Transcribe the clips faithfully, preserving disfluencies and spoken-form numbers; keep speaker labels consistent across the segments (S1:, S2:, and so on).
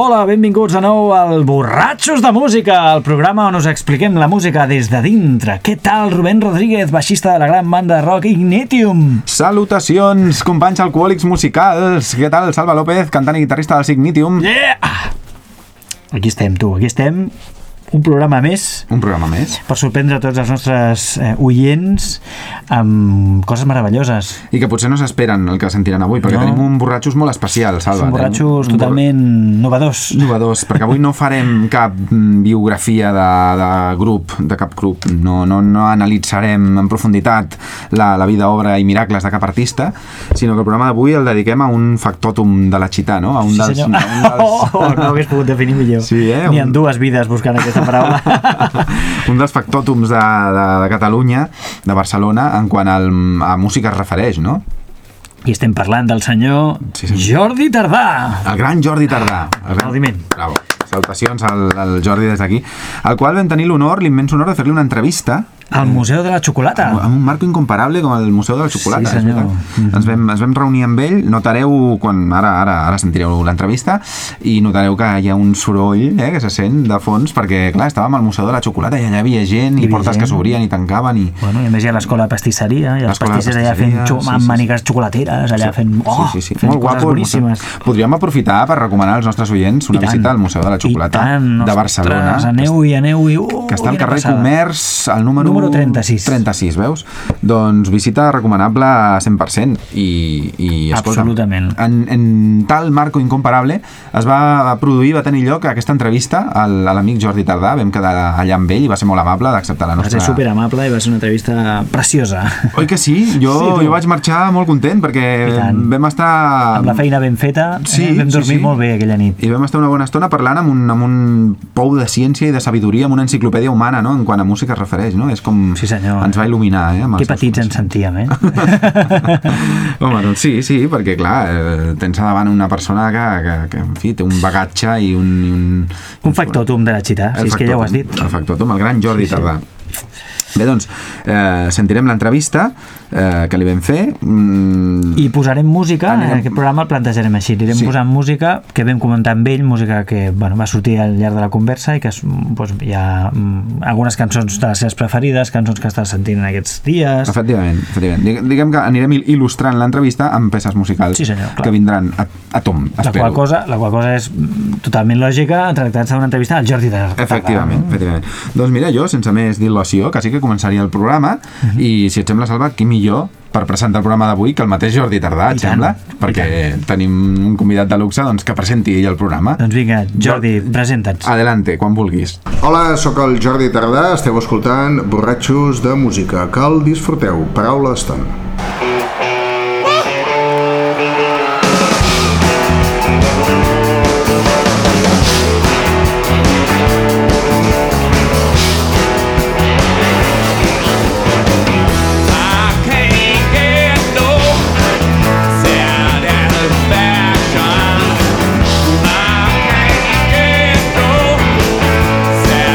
S1: Hola, benvinguts de nou al Borratxos de Música, el programa on us expliquem la música des de dintre. Què tal, Rubén Rodríguez, baixista de la gran banda de rock Ignitium?
S2: Salutacions, companys alcohòlics musicals. Què tal, Salva López, cantant i guitarrista dels Ignitium?
S1: Yeah! Aquí estem, tu, aquí estem. Un programa més.
S2: Un programa més.
S1: Per sorprendre tots els nostres eh, oients amb coses meravelloses.
S2: I que potser no s'esperen el que sentiran avui, perquè no. Tenim un borratxos molt especial, Salva.
S1: Un borratxos
S2: un
S1: totalment bor... novedós.
S2: Novedós, perquè avui no farem cap biografia de, de grup, de cap grup. No, no, no analitzarem en profunditat la, la vida, obra i miracles de cap artista, sinó que el programa d'avui el dediquem a un factòtum de la Chità, no? A un
S1: sí,
S2: dels,
S1: senyor.
S2: A un dels...
S1: Oh, no ho hagués pogut definir millor.
S2: Sí, eh?
S1: Ni
S2: un...
S1: en dues vides buscant aquesta paraula.
S2: Un dels factòtums de, de, de Catalunya, de Barcelona, en quant al, a música es refereix, no?
S1: I estem parlant del senyor sí, sí. Jordi Tardà.
S2: El gran Jordi Tardà. El
S1: gran...
S2: Bravo. Salutacions al, al Jordi des d'aquí, al qual vam tenir l'honor, l'immens honor de fer-li una entrevista
S1: al Museu de la Xocolata,
S2: amb un marco incomparable com el Museu de la Xocolata.
S1: Sí, senyor. Mm-hmm.
S2: ens, vam, ens vam reunir amb ell. Notareu, quan ara, ara, ara sentireu l'entrevista, i notareu que hi ha un soroll eh, que se sent de fons, perquè clar, estàvem al Museu de la Xocolata i allà hi havia gent, i, i portes gent que s'obrien i tancaven i...
S1: Bueno, i a més hi ha l'escola de pastisseria i els pastissers allà fent xo- sí, sí. mànigues xocolateres allà sí. fent, oh,
S2: sí, sí, sí.
S1: fent
S2: molt
S1: coses
S2: guapo,
S1: boníssimes.
S2: Podríem aprofitar per recomanar als nostres oients una visita al Museu de la Xocolata de Barcelona.
S1: Aneu i aneu i... Uh,
S2: que està al carrer Comerç, al número...
S1: número trenta-sis.
S2: trenta-sis, veus? Doncs visita recomanable a cent per cent. I, i escolta,
S1: absolutament.
S2: En, en tal marco incomparable es va produir, va tenir lloc aquesta entrevista al, a l'amic Jordi Tardà. Vam quedar allà amb ell i va ser molt amable d'acceptar la nostra...
S1: Va ser superamable i va ser una entrevista preciosa.
S2: Oi que sí? Jo, sí, jo vaig marxar molt content perquè vam estar...
S1: Amb la feina ben feta,
S2: sí,
S1: eh? vam dormir
S2: sí, sí.
S1: molt bé aquella nit.
S2: I vam estar una bona estona parlant amb un, amb un pou de ciència i de sabidoria, amb una enciclopèdia humana, no? En quant a música es refereix, no? És com...
S1: Sí, senyor.
S2: Ens va il·luminar, eh?
S1: Que petits ens sentíem, eh?
S2: Home, doncs sí, sí, perquè clar, eh, tens davant una persona que, que, que, en fi, té un bagatge i un... I un,
S1: un factòtum de la Chità, si és que ja ho has dit.
S2: El factòtum, el gran Jordi sí, sí. Tardà. Bé, doncs, eh, sentirem l'entrevista eh, que li vam fer. Mm.
S1: I posarem música,
S2: Anirem...
S1: en aquest programa el plantejarem així. Anirem sí. posant música que vam comentar amb ell, música que bueno, va sortir al llarg de la conversa i que doncs, hi ha mm, algunes cançons de les seves preferides, cançons que estàs sentint en aquests dies.
S2: Efectivament, efectivament. Diguem que anirem il·lustrant l'entrevista amb peces musicals
S1: sí, senyor,
S2: que vindran a, a tom, espero.
S1: La qual, cosa, la qual cosa és totalment lògica tractant-se d'una entrevista al Jordi Tardà.
S2: Efectivament, efectivament. Doncs mira, jo, sense més dilació, quasi que començaria el programa uh-huh. i si et sembla, Salva, qui millor per presentar el programa d'avui que el mateix Jordi Tardà, et sembla? Perquè tenim un convidat de luxe doncs, que presenti ell el programa.
S1: Doncs vinga, Jordi, jo... presenta'ns.
S2: Adelante, quan vulguis.
S3: Hola, sóc el Jordi Tardà, esteu escoltant Borratxos de Música. Que el disfruteu. Paraula d'estona.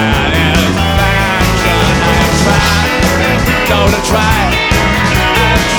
S4: Try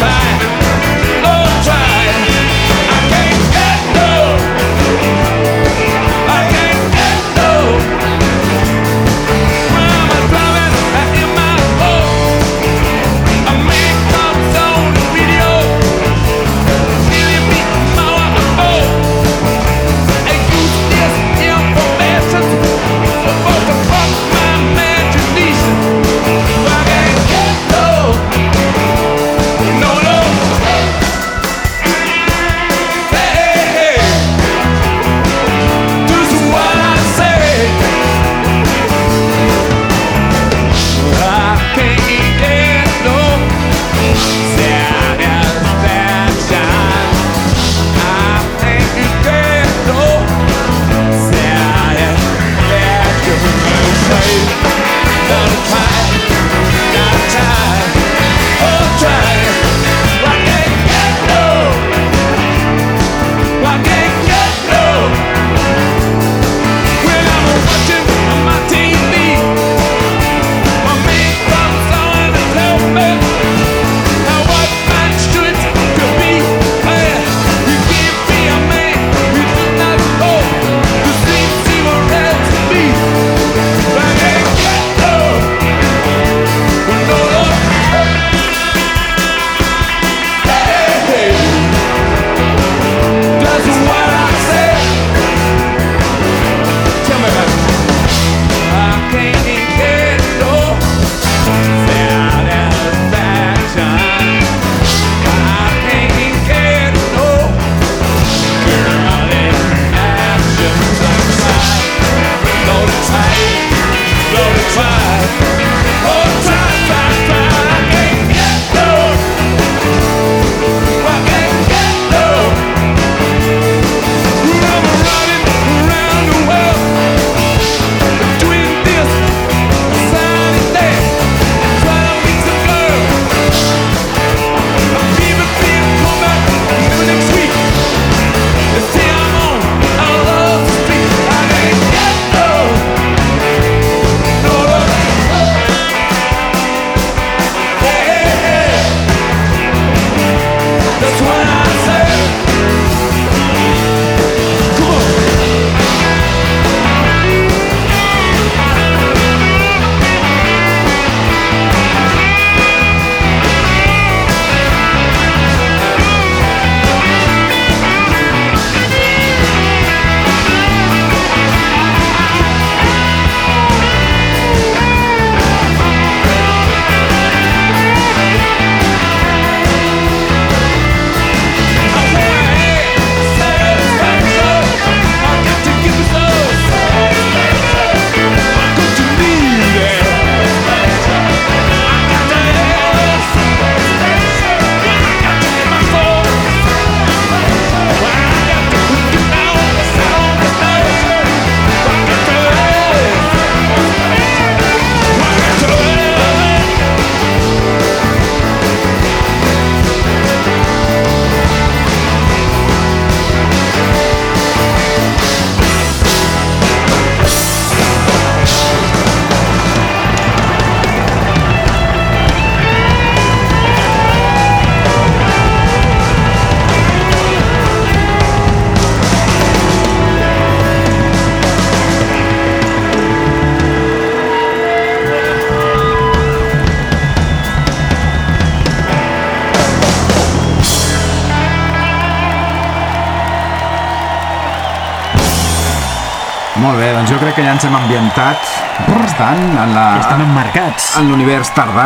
S2: Molt bé, doncs jo crec que ja ens hem ambientat bastant en la...
S1: Ja estan emmarcats.
S2: En l'univers tardà.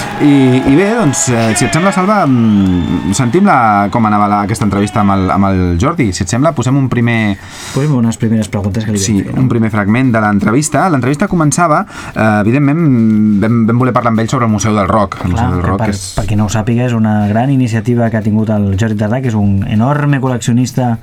S2: I, i bé, doncs, eh, si et sembla, Salva, sentim la, com anava la, aquesta entrevista amb el, amb el Jordi. Si et sembla, posem un primer...
S1: Posem unes primeres preguntes que li vam
S2: sí,
S1: fer.
S2: Sí, un primer fragment de l'entrevista. L'entrevista començava, eh, evidentment, vam, vam voler parlar amb ell sobre el Museu del Rock. El
S1: Clar,
S2: Museu del Rock
S1: per,
S2: és...
S1: per qui no ho sàpiga, és una gran iniciativa que ha tingut el Jordi Tardà, que és un enorme col·leccionista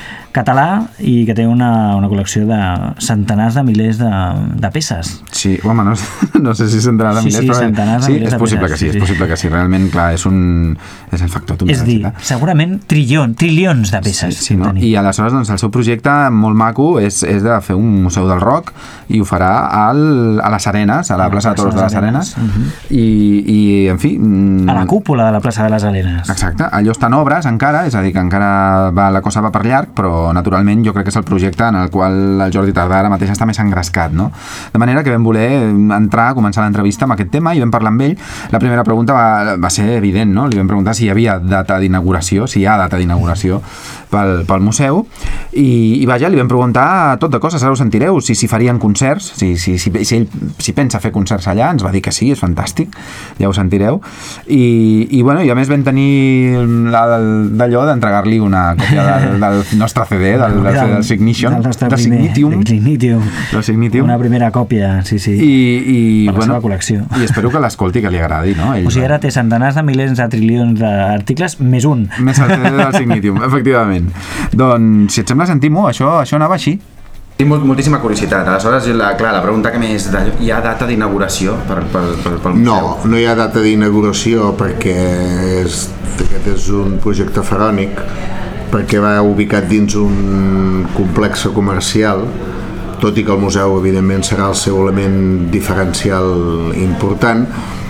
S1: català i que té una, una col·lecció de centenars de milers de, de peces.
S2: Sí, home, no, no sé si centenars de
S1: sí,
S2: milers,
S1: sí,
S2: però
S1: centenars
S2: sí,
S1: de milers
S2: és possible
S1: de
S2: que sí,
S1: peces,
S2: és possible que sí, realment, clar, és un és el factor
S1: És dir, segurament trillon, trilions de peces.
S2: Sí, sí, no? I aleshores, doncs, el seu projecte molt maco és, és de fer un museu del rock i ho farà al, a les Arenes, a la plaça de Toros de les Arenes,
S1: uh-huh.
S2: i, i, en fi...
S1: A la cúpula de la plaça de les Arenes.
S2: Exacte, allò està en obres encara, és a dir, que encara va, la cosa va per llarg, però naturalment jo crec que és el projecte en el qual el Jordi Tardà ara mateix està més engrescat, no? De manera que vam voler entrar, començar l'entrevista amb aquest tema i vam parlar amb ell. La primera pregunta va, va ser evident, no? Li vam preguntar si hi havia data d'inauguració, si hi ha data d'inauguració pel, pel museu, i, i vaja, li vam preguntar tot de coses, ara ho sentireu, si s'hi farien concerts, si, si, si, si ell si pensa fer concerts allà, ens va dir que sí, és fantàstic, ja ho sentireu, i, i bueno, i a més vam tenir d'allò d'entregar-li una còpia del, del nostre C D, del, del, del Signition,
S1: del nostre
S2: del
S1: primer,
S2: Signitium,
S1: del Signitium.
S2: del Signitium,
S1: una primera còpia, sí, sí,
S2: i, i,
S1: per la
S2: bueno,
S1: seva col·lecció.
S2: I espero que l'escolti, que li agradi, no? Ell,
S1: o sigui, ara té centenars de milers de trilions d'articles, més un.
S2: Més el C D del Signitium, efectivament. Doncs, si et sembla, sentim-ho, això, això anava així.
S4: Tinc molt, moltíssima curiositat. Aleshores, la, clar, la pregunta que m'és, hi ha data d'inauguració per, per, per, pel museu?
S3: No, no hi ha data d'inauguració perquè és, aquest és un projecte faraònic, perquè va ubicat dins un complex comercial, tot i que el museu evidentment serà el seu element diferencial important,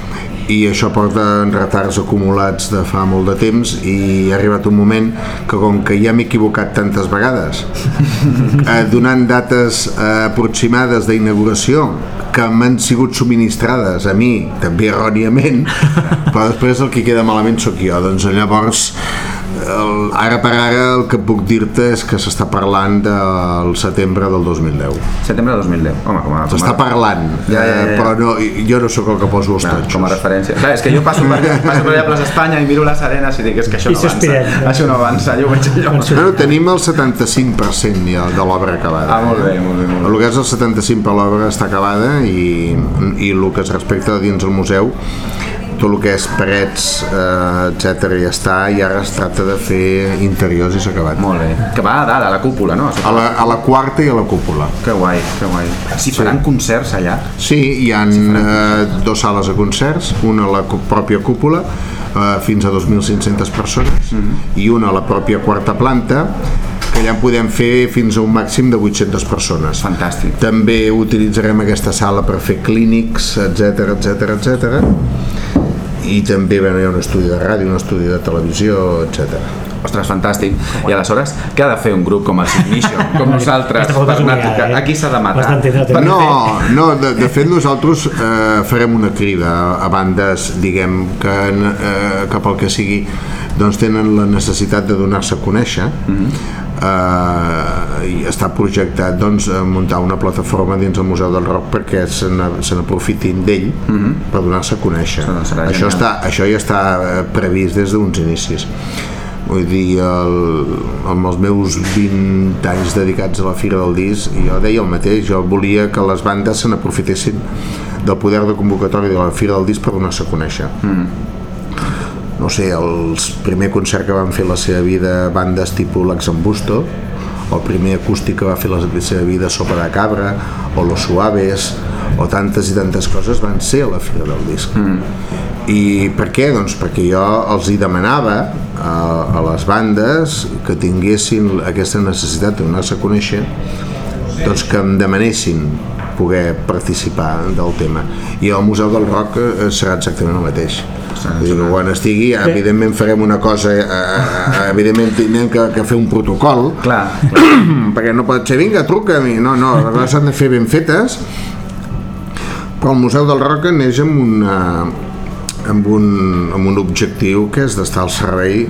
S3: i això porta en retards acumulats de fa molt de temps, i ha arribat un moment que, com que ja m'he equivocat tantes vegades eh, donant dates eh, aproximades d'inauguració que m'han sigut subministrades a mi, també erròniament, però després el que queda malament sóc jo. Doncs llavors el, ara per ara el que puc dir-te és que s'està parlant del setembre del dos mil deu.
S4: Setembre del dos mil deu, home, com a...
S3: S'està parlant,
S4: ja, ja, ja.
S3: Eh, però no, jo no sóc el que poso els
S4: no,
S3: totxos.
S4: Com a referència. Clar, és que jo passo per, passo per allà a Plaça Espanya i miro les arenes i dic, és que això no avança. Això no avança, jo ho veig allò.
S3: Bueno, tenim el setanta-cinc per cent ja de l'obra acabada.
S4: Ah, molt bé, molt bé. Molt bé.
S3: El que és el setanta-cinc per cent de l'obra està acabada, i, i el que es respecta dins el museu, tot el que és parets, eh, etcètera, ja està, i ara es tracta de fer interiors i s'ha acabat.
S4: Molt bé. Que va a dalt, a la cúpula, no?
S3: A la, a la quarta i a la cúpula.
S4: Que guai, que guai. Si faran sí. concerts allà?
S3: Sí, hi ha si eh, dues sales de concerts, una a la pròpia cúpula, eh, fins a dos mil cinc-centes persones, mm-hmm. i una a la pròpia quarta planta, que allà podem fer fins a un màxim de vuit-centes persones.
S4: Fantàstic.
S3: També utilitzarem aquesta sala per fer clínics, etcètera, etcètera, etcètera. I també bueno, hi ha un estudi de ràdio, un estudi de televisió, etcètera.
S4: Ostres, fantàstic. I aleshores, què ha de fer un grup com el Signition, com nosaltres, per anar a tocar? Aquí s'ha de matar.
S3: No, no, de, de fet nosaltres eh, farem una crida a bandes, diguem, que, eh, que pel que sigui, doncs tenen la necessitat de donar-se a conèixer. Mm-hmm. Uh, i està projectat doncs, a muntar una plataforma dins el Museu del Rock perquè se n'aprofitin d'ell, mm-hmm. per donar-se a conèixer. Això, està, això ja està previst des d'uns inicis. Vull dir, el, amb els meus vint anys dedicats a la Fira del Disc, jo deia el mateix, jo volia que les bandes se n'aprofitessin del poder de convocatòria de la Fira del Disc per donar-se a conèixer. Mm. No sé, el primer concert que van fer la seva vida bandes tipus l'Axambusto, el primer acústic que va fer la seva vida Sopa de Cabra, o Los Suaves, o tantes i tantes coses van ser a la Fira del Disc. Mm. I per què? Doncs perquè jo els hi demanava a, a les bandes que tinguessin aquesta necessitat de donar-se a conèixer, doncs que em demanessin poder participar del tema. I al Museu del Rock serà exactament el mateix. Dir, quan estigui, evidentment farem una cosa, eh, evidentment tindrem que, que fer un protocol,
S4: clar, clar.
S3: Perquè no pot ser, vinga, truca a mi, no, no, les coses s'han de fer ben fetes, però el Museu del Rock neix amb, una, amb, un, amb un objectiu que és d'estar al servei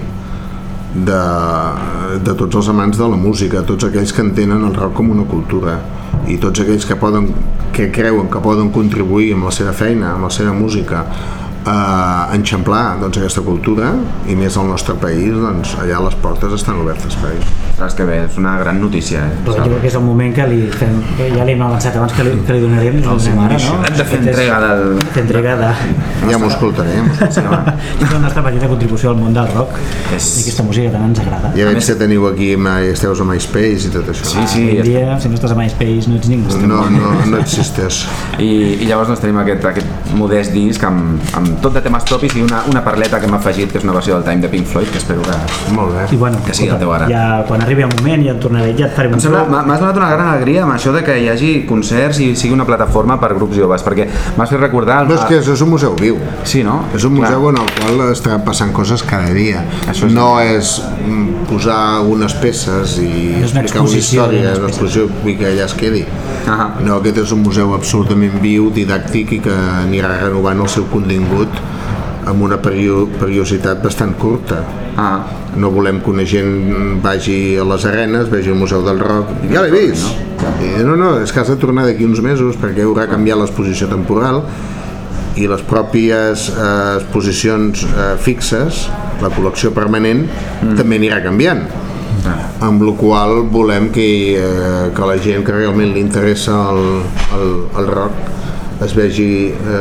S3: de, de tots els amants de la música, tots aquells que entenen el rock com una cultura, i tots aquells que poden que creuen que poden contribuir amb la seva feina, amb la seva música a enxamplar doncs, aquesta cultura i més al nostre país, doncs allà les portes estan obertes per ells.
S4: Saps que bé, és una gran notícia, eh?
S1: Però jo crec que és el moment que li fem, ja li hem avançat abans que li, que li donarem el ara, no?
S4: Hem de fer entrega del...
S1: Fer entrega de...
S3: Ja m'ho escoltarem.
S4: Sí, home.
S1: És la nostra petita contribució al món del rock és... i aquesta música tant ens agrada.
S3: Ja veig que teniu aquí, esteu a MySpace i tot això.
S4: Sí, sí.
S1: Avui dia, si no estàs a MySpace, no ets ningú.
S3: No, no, no existeix.
S4: I, i llavors doncs, tenim aquest, aquest modest disc amb, amb tot de temes propis i una, una parleta que hem afegit, que és una versió del Time de Pink Floyd, que espero que,
S3: Molt bé.
S1: I bueno,
S4: que sigui el teu ara.
S1: Ja, quan arribi el moment ja et tornaré, ja et faré un
S4: Em sembla, m'has donat una gran alegria amb això de que hi hagi concerts i sigui una plataforma per grups joves, perquè m'has fet recordar...
S3: No, és que és un museu viu.
S4: Sí, no?
S3: És un museu
S4: Clar.
S3: en el qual està passant coses cada dia.
S4: Això és
S3: no és mm, posar unes peces i
S1: és una
S3: explicar una
S1: exposició
S3: història,
S1: d'unes
S3: és una exposició i que allà es quedi.
S4: Ah.
S3: No, aquest és un museu absolutament viu, didàctic i que anirà renovant el seu contingut amb una perio periositat bastant curta.
S4: Ah.
S3: No volem que una gent vagi a les arenes, vegi al Museu del Rock, ja l'he vist. I no, no, és que has de tornar d'aquí uns mesos perquè haurà canviat l'exposició temporal i les pròpies eh, exposicions eh, fixes, la col·lecció permanent, mm. també anirà canviant. Ah. Amb la qual volem que, eh, que la gent que realment li interessa el, el, el rock es vegi,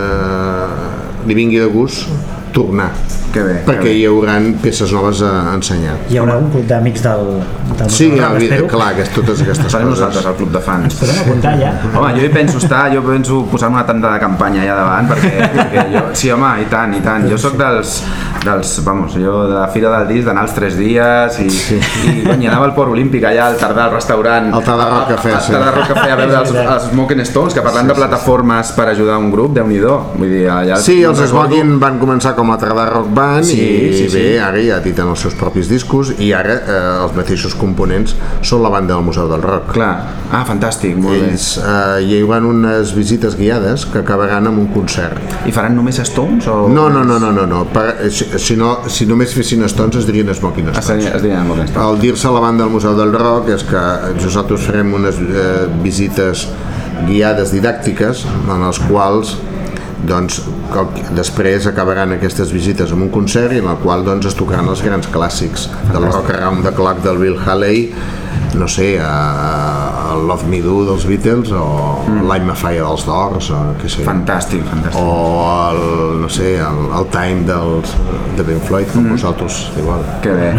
S3: eh, li vingui de gust tornar.
S4: Que bé,
S3: perquè
S4: que bé.
S3: hi haurà peces noves a ensenyar.
S1: Hi haurà un club d'amics del, del
S3: Sí,
S1: del
S3: el,
S1: espero.
S3: clar, que és totes aquestes
S4: Farem
S3: coses.
S4: nosaltres el club de fans.
S1: Ens podem apuntar ja.
S4: Home, jo hi penso estar, jo penso posar-me una tanda de campanya allà davant, perquè, perquè jo, sí, home, i tant, i tant. Jo sóc dels, dels, vamos, jo de la Fira del Disc d'anar els tres dies i, sí. i, bueno, i anava al Port Olímpic allà al tardar al restaurant.
S3: Al Tardà Rock Café, sí.
S4: Al Tardà Rock Café a veure els, els Smoking Stones, que parlant sí, de plataformes per ajudar un grup, Déu-n'hi-do. Vull dir, allà...
S3: Sí, els Smoking van començar com a Tardà Rock Band
S4: sí,
S3: i
S4: sí,
S3: bé,
S4: sí.
S3: ara ja editen els seus propis discos i ara eh, els mateixos components són la banda del Museu del Rock.
S4: Clar, ah, fantàstic, molt
S3: Ells eh, hi haurà unes visites guiades que acabaran amb un concert.
S4: bé. I faran només Stones o...?
S3: No, no, no, no, no, no. Per, si, si no, si només fessin Stones es dirien Smoking
S4: Es,
S3: Stones.
S4: es dirien Smoking Stones.
S3: El dir-se la banda del Museu del Rock és que nosaltres farem unes eh, visites guiades didàctiques en les quals doncs, després acabaran aquestes visites amb un concert i en el qual doncs, es tocaran els grans clàssics del Rock Around the Clock del Bill Haley, no sé, a, a Love Me Do dels Beatles o mm. Light My Fire dels Doors o què sé.
S4: Fantàstic, fantàstic.
S3: O el, no sé, el, el Time dels, de Pink Floyd, com mm. vosaltres, igual.
S4: Que bé.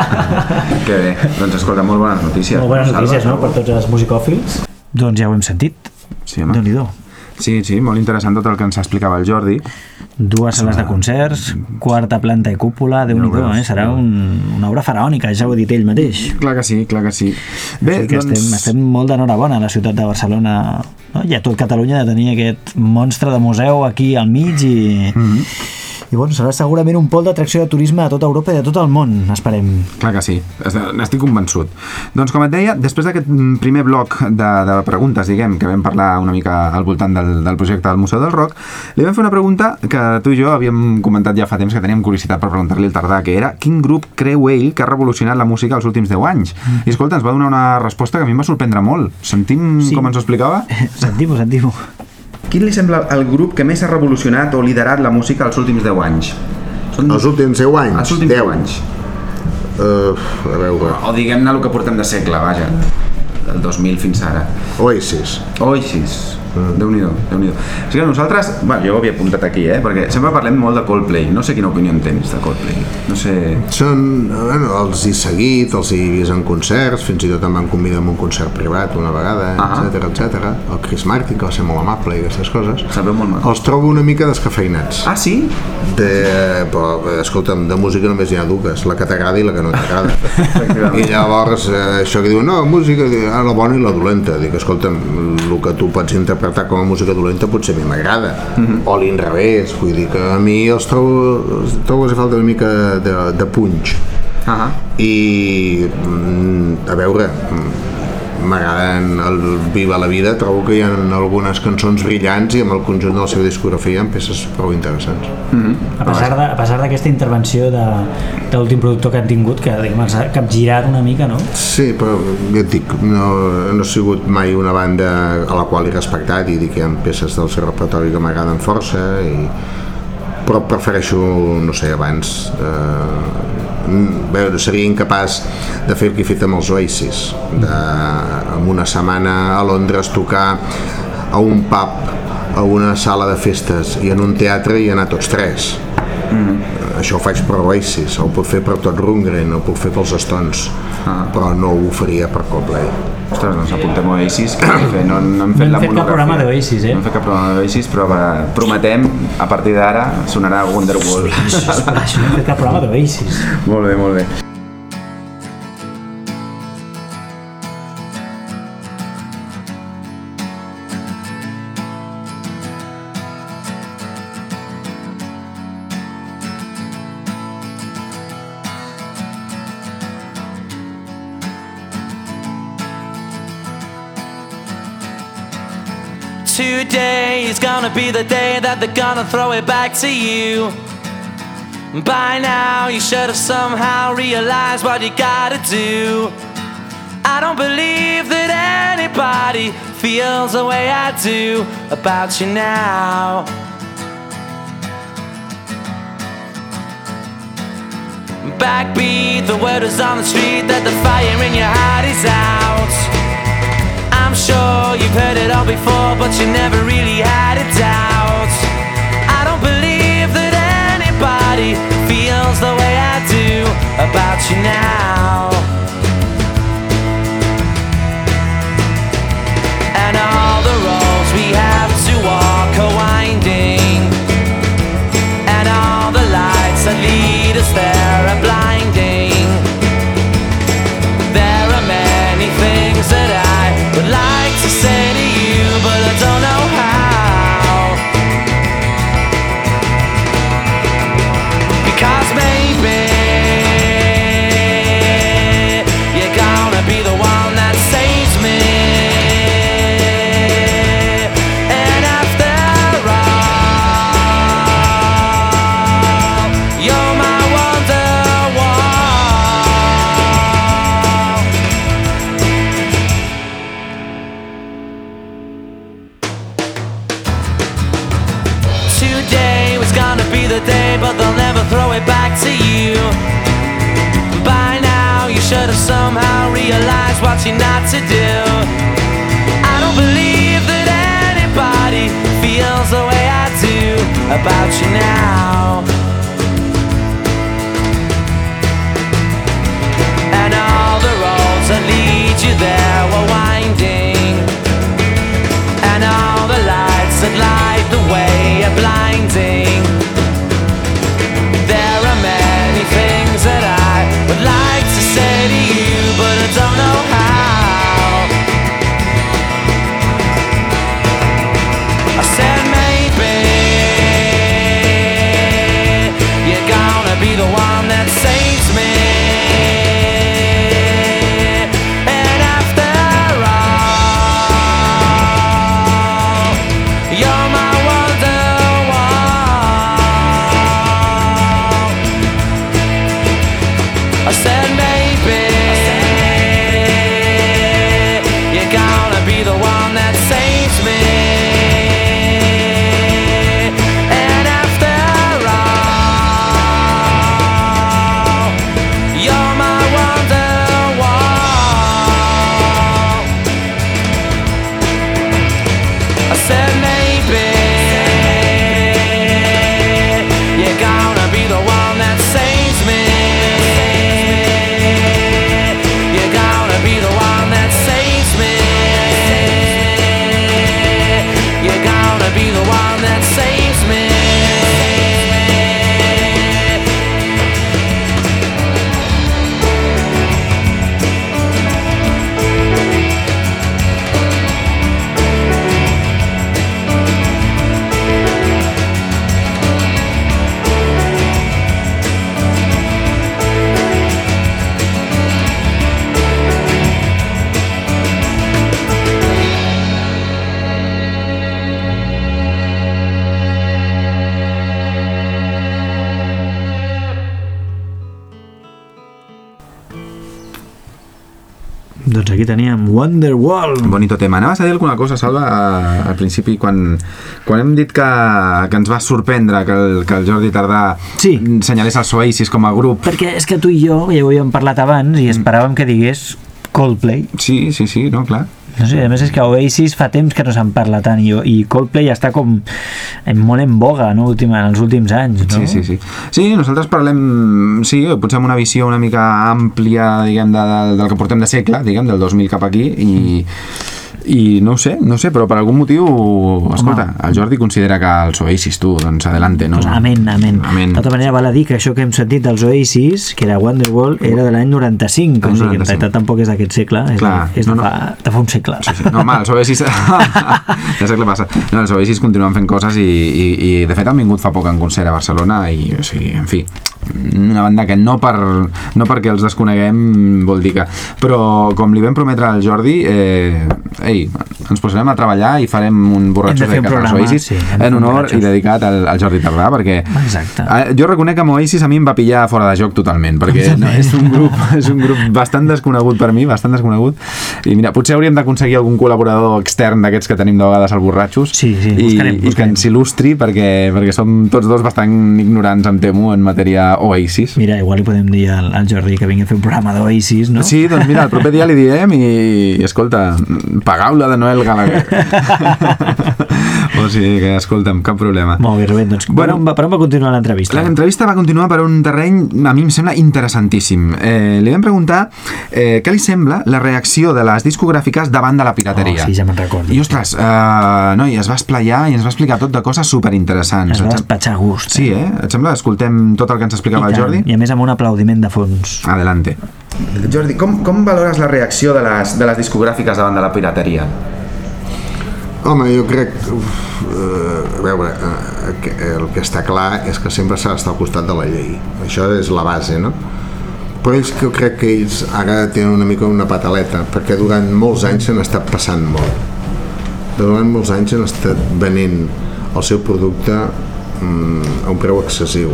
S4: Que bé. Doncs escolta, molt bones notícies.
S1: Molt bones notícies,
S4: Salva,
S1: no?, per tots els musicòfils. Doncs ja ho hem sentit.
S4: Sí, home.
S1: Déu-n'hi-do.
S4: Sí, sí, molt interessant tot el que ens explicava el Jordi.
S1: Dues sales de concerts, quarta planta i cúpula, Déu-n'hi-do, eh? Serà un, una obra faraònica, ja ho ha dit ell mateix.
S4: Clar que sí, clar que sí. Bé,
S1: que
S4: doncs...
S1: estem, estem molt d'enhorabona a la ciutat de Barcelona, no? I a tot Catalunya de tenir aquest monstre de museu aquí al mig i... Mm-hmm. I bueno, serà segurament un pol d'atracció de turisme a tota Europa i de tot el món, esperem.
S4: Clar que sí, n'estic convençut. Doncs com et deia, després d'aquest primer bloc de, de preguntes, diguem, que vam parlar una mica al voltant del, del projecte del Museu del Rock, li vam fer una pregunta que tu i jo havíem comentat ja fa temps que teníem curiositat per preguntar-li al Tardà, que era quin grup creu ell que ha revolucionat la música els últims deu anys? Mm. I escolta, ens va donar una resposta que a mi em va sorprendre molt. Sentim sí. com ens ho explicava?
S1: Sentim-ho, sentim-ho.
S4: Quin li sembla el grup que més ha revolucionat o liderat la música els últims deu anys?
S3: Són... Els últims deu anys?
S4: Els últims deu anys.
S3: Uh, a veure...
S4: O diguem-ne el que portem de segle, vaja. Del dos mil fins ara.
S3: Oasis.
S4: Oasis. Mm. Déu-n'hi-do, Déu-n'hi-do. O sigui que nosaltres, bueno, jo ho havia apuntat aquí, eh, perquè sempre parlem molt de Coldplay. No sé quina opinió en tens de Coldplay. No sé...
S3: Són, bueno, els he seguit, els he vist en concerts, fins i tot em van convidar a un concert privat una vegada, uh -huh. etcètera, etcètera. El Chris Martin, que va ser molt amable i aquestes coses.
S4: Sabeu molt mal.
S3: Els trobo una mica descafeinats.
S4: Ah, sí?
S3: De, però, escolta'm, de música només n'hi ha dues, la que t'agrada i la que no t'agrada. I llavors, eh, això que diuen, no, música, ah, la bona i la dolenta. Dic, escolta'm, el que tu pots interpretar com a música dolenta potser a mi m'agrada. Mm-hmm. O l'inrevés, vull dir que a mi els trobo, els trobo que falta una mica de, de punx.
S4: Uh-huh.
S3: I, a veure, m'agraden el Viva la Vida, trobo que hi ha algunes cançons brillants i amb el conjunt de la seva discografia amb peces prou interessants.
S1: Mm-hmm. A pesar de, a pesar d'aquesta intervenció de, de l'últim productor que han tingut, que diguem, els ha capgirat una mica, no?
S3: Sí, però ja et dic, no, no ha sigut mai una banda a la qual he respectat i dic que hi ha peces del seu repertori que m'agraden força, i... però prefereixo, no sé, abans eh... veure, seria incapaç de fer el que he fet amb els Oasis, de, en una setmana a Londres tocar a un pub, a una sala de festes i en un teatre i anar tots tres. Mm-hmm. Això ho faig per Oasis, ho puc fer per tot Rundgren, ho puc fer pels Stones, ah. però no ho faria per Coldplay.
S4: Ostres, doncs apuntem Oasis, que no, no hem fet
S1: no
S4: la monografia. No hem fet
S1: cap programa d'Oasis, eh?
S4: No hem fet cap programa d'Oasis, però va, prometem, a partir d'ara sonarà Wonderwall.
S1: Splash, Splash, no hem fet cap programa d'Oasis.
S4: Molt bé, molt bé.
S5: Today is gonna be the day that they're gonna throw it back to you. By now you should have somehow realized what you gotta do. I don't believe that anybody feels the way I do about you now. Backbeat, the word is on the street that the fire in your heart is out. I'm sure you've heard it all before, but you never really had a doubt. I don't believe that anybody feels the way I do about you now. And all the roads we have to walk are winding, and all the lights that lead us there are blinding. There are many things that I would like to say to you, but I don't know how. Because maybe you're gonna be the one that saves me. And after all, you're my Wonderwall. Today was gonna be the day, but they'll never throw it back to you. By now you should have somehow realized what you're not to do. I don't believe that anybody feels the way I do about you now. And all the roads that lead you there were winding, and all the lights that light the way are blinding. There are many things that I would like to say to you, but I don't know how. I said maybe
S1: aquí teníem Wonderwall.
S4: Bonito tema. Anaves a dir alguna cosa, Salva, al principi, quan, quan hem dit que, que ens va sorprendre que el, que el Jordi Tardà
S1: sí.
S4: senyalés els Oasis com a grup.
S1: Perquè és que tu i jo ja ho havíem parlat abans i esperàvem que digués Coldplay.
S4: Sí, sí, sí, no, clar.
S1: No sé, a més és que Oasis fa temps que no se'n parla tant i, i Coldplay ja està com en, molt en boga, no? Últim, en els últims anys, no?
S4: Sí, sí, sí. Sí, nosaltres parlem, sí, potser amb una visió una mica àmplia, diguem, de, de, del que portem de segle, diguem, del dos mil cap aquí, i, i no ho sé, no sé, però per algun motiu, escolta, home, el Jordi considera que els Oasis, tu, doncs adelante, no?
S1: Pues amén, amén.
S4: amén.
S1: De tota manera, val a dir que això que hem sentit dels Oasis, que era Wonderwall, era de l'any noranta-cinc, o sigui, en realitat tampoc és d'aquest segle, és,
S4: clar,
S1: de, és
S4: no,
S1: de, fa,
S4: no.
S1: de fa un segle.
S4: Sí, sí. No, home, els Oasis ja sé què passa. No, els Oasis continuen fent coses i, i, i de fet han vingut fa poc en concert a Barcelona i, o sigui, en fi, una banda que no, per, no perquè els desconeguem vol dir que... Però com li vam prometre al Jordi, eh, ei, ens posarem a treballar i farem un borratxo de dedicat als Oasis, sí, en honor i dedicat al, al Jordi Tardà, perquè
S1: exacte.
S4: Eh, jo reconec que amb Oasis a mi em va pillar fora de joc totalment, perquè no, és, un grup, és un grup bastant desconegut per mi, bastant desconegut, i mira, potser hauríem d'aconseguir algun col·laborador extern d'aquests que tenim de vegades al Borratxos,
S1: sí, sí,
S4: i,
S1: buscarem, buscarem.
S4: i que ens il·lustri, perquè, perquè som tots dos bastant ignorants, em temo, en matèria Oasis.
S1: Mira, igual li podem dir al, al Jordi que vingui a fer un programa d'Oasis, no?
S4: Sí, doncs mira, el proper dia li direm i, i escolta, pagau-la de Noel Gallagher. O sigui que, escolta'm, cap problema.
S1: Molt bé, Rubén, doncs bueno, per, on va, per on va continuar l'entrevista?
S4: L'entrevista va continuar per un terreny, a mi em sembla interessantíssim. Eh, li vam preguntar eh, què li sembla la reacció de les discogràfiques davant de la pirateria.
S1: Oh, sí, ja me'n recordo.
S4: I, ostres, eh, no, i es va esplayar i ens va explicar tot de coses superinteressants.
S1: Es va despatxar a gust.
S4: Sí, eh? Et sembla? Escoltem tot el que ens explicava el Jordi?
S1: I a més amb un aplaudiment de fons.
S4: Adelante. Jordi, com, com valores la reacció de les, de les discogràfiques davant de la pirateria?
S3: Home, jo crec... Uf, uh, a veure, uh, que el que està clar és que sempre s'ha d'estar al costat de la llei. Això és la base, no? Però ells, que jo crec que ells ara tenen una mica una pataleta, perquè durant molts anys s'han estat passant molt. Durant molts anys han estat venent el seu producte um, a un preu excessiu.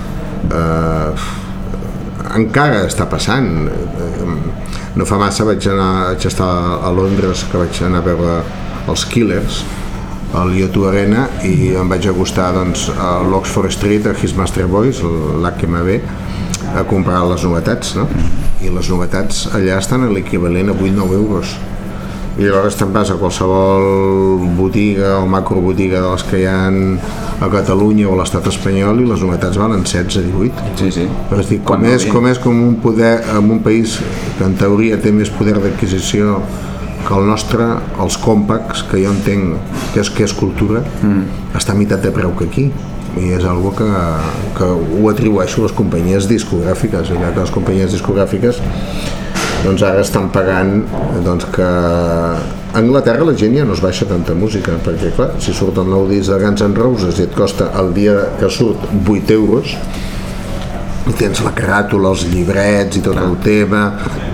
S3: Uh, encara està passant. Uh, no fa massa vaig anar vaig estar a Londres, que vaig anar a veure els Killers al U dos Arena i em vaig acostar doncs, a l'Oxford Street, a His Master Boys, l'H M V, a comprar les novetats, no? I les novetats allà estan a l'equivalent a vuit nou euros. I llavors te'n vas a qualsevol botiga o macrobotiga de les que hi ha a Catalunya o a l'estat espanyol i les novetats valen setze divuit.
S4: Sí, sí.
S3: Però és dir, com, és, com és com un poder, en un país que en teoria té més poder d'adquisició que el nostre, els compacts, que jo entenc que és, que és cultura, mm. està a meitat de preu que aquí. I és algo que, que ho atribueixo a les companyies discogràfiques, ja que les companyies discogràfiques doncs ara estan pagant doncs que a Anglaterra la gent ja no es baixa tanta música, perquè clar, si surt el nou disc de Guns N' Roses i et costa el dia que surt vuit euros i tens la caràtula, els llibrets i tot el tema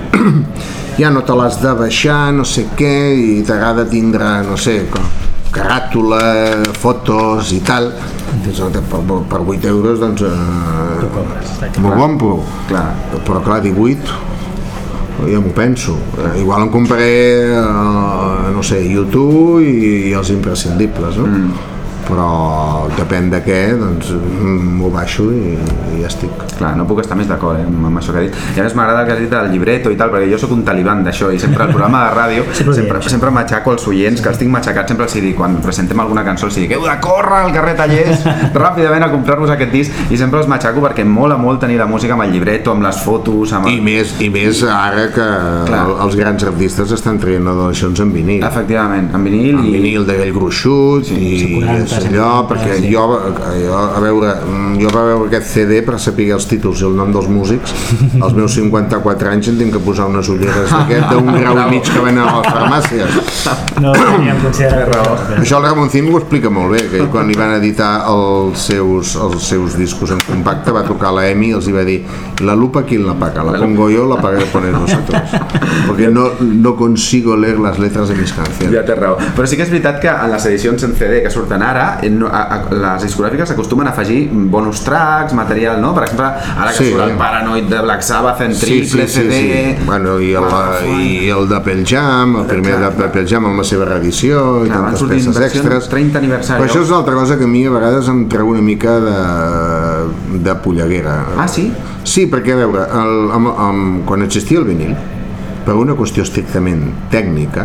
S3: ja no te l'has de baixar, no sé què, i t'agrada tindre, no sé, caràtula, fotos i tal, per, per vuit euros doncs eh, m'ho compro, clar. Però clar, divuit ja m'ho penso, igual em compraré eh, no sé, YouTube i, i els imprescindibles, no? Mm. Però depèn de què, doncs m'ho baixo i, i ja estic.
S4: Clar, no puc estar més d'acord eh, amb això que has dit. I a més m'agrada el que has dit del llibreto i tal, perquè jo sóc un talibán d'això i sempre al programa de ràdio sempre, sempre matxaco els oients, que els tinc matxacats, sempre els dic, quan presentem alguna cançó els dic, heu de córrer al carrer Tallers ràpidament a comprar-vos aquest disc, i sempre els matxaco perquè mola molt tenir la música amb el llibreto, amb les fotos amb el...
S3: I més, i més ara que Clar. els grans artistes estan traient edicions en vinil.
S4: Efectivament, en vinil
S3: en
S4: i...
S3: vinil d'aquell gruixut sí, i quaranta, allò, perquè sí. jo, jo, a veure, jo va veure aquest C D per saber els títols i el nom dels músics, als meus cinquanta-quatre anys en tinc que posar unes ulleres d'aquest d'un grau i mig que venen a la farmàcia.
S1: No, teníem considerat raó.
S3: Això el Ramoncín ho explica molt bé, que quan hi van editar els seus, els seus discos en compacte va trucar a la Emi i els hi va dir la lupa ¿quién la paga? La pongo yo, la pagué poner nosotros, porque no, no consigo leer las letras de mis canciones.
S4: Ja té raó, però sí que és veritat que en les edicions en C D que surten ara no, a, a, les discogràfiques acostumen a afegir bonus tracks, material, no? Per exemple, ara que
S3: sí.
S4: surt el Paranoid de Black Sabbath en triple
S3: sí, sí, sí,
S4: C D...
S3: Sí. Bueno, i, el,
S4: ah,
S3: i el de Pearl Jam, el primer
S4: clar,
S3: de Pearl Jam amb la seva reedició i
S4: clar,
S3: tantes peces extres.
S4: trenta aniversari.
S3: Però això és una altra cosa que a mi a vegades em treu una mica de, de polleguera.
S4: Ah, sí?
S3: Sí, perquè a veure, el, amb, amb, quan existia el vinil, per una qüestió estrictament tècnica,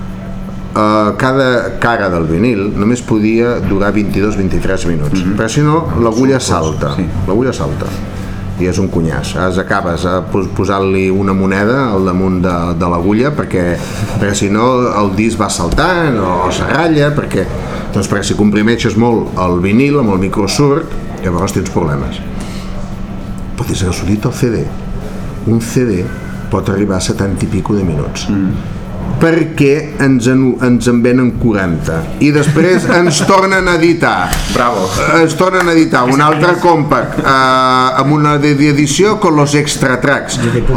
S3: eh, cada cara del vinil només podia durar vint-i-dos a vint-i-tres minuts, mm-hmm. però si no l'agulla salta, sí. l'agulla salta i és un cunyàs, has acabes posant-li una moneda al damunt de, de l'agulla perquè, perquè si no el disc va saltant o se ratlla, perquè, doncs perquè si comprimeixes molt el vinil amb el microsurt, llavors tens problemes. Però des que ha sortit el C D, un C D pot arribar a setanta i pico de minuts. Mm. Perquè ens en, ens en venen quaranta i després ens tornen a editar
S4: bravo
S3: ens tornen a editar un altre compact eh, amb una edició con los extra tracks.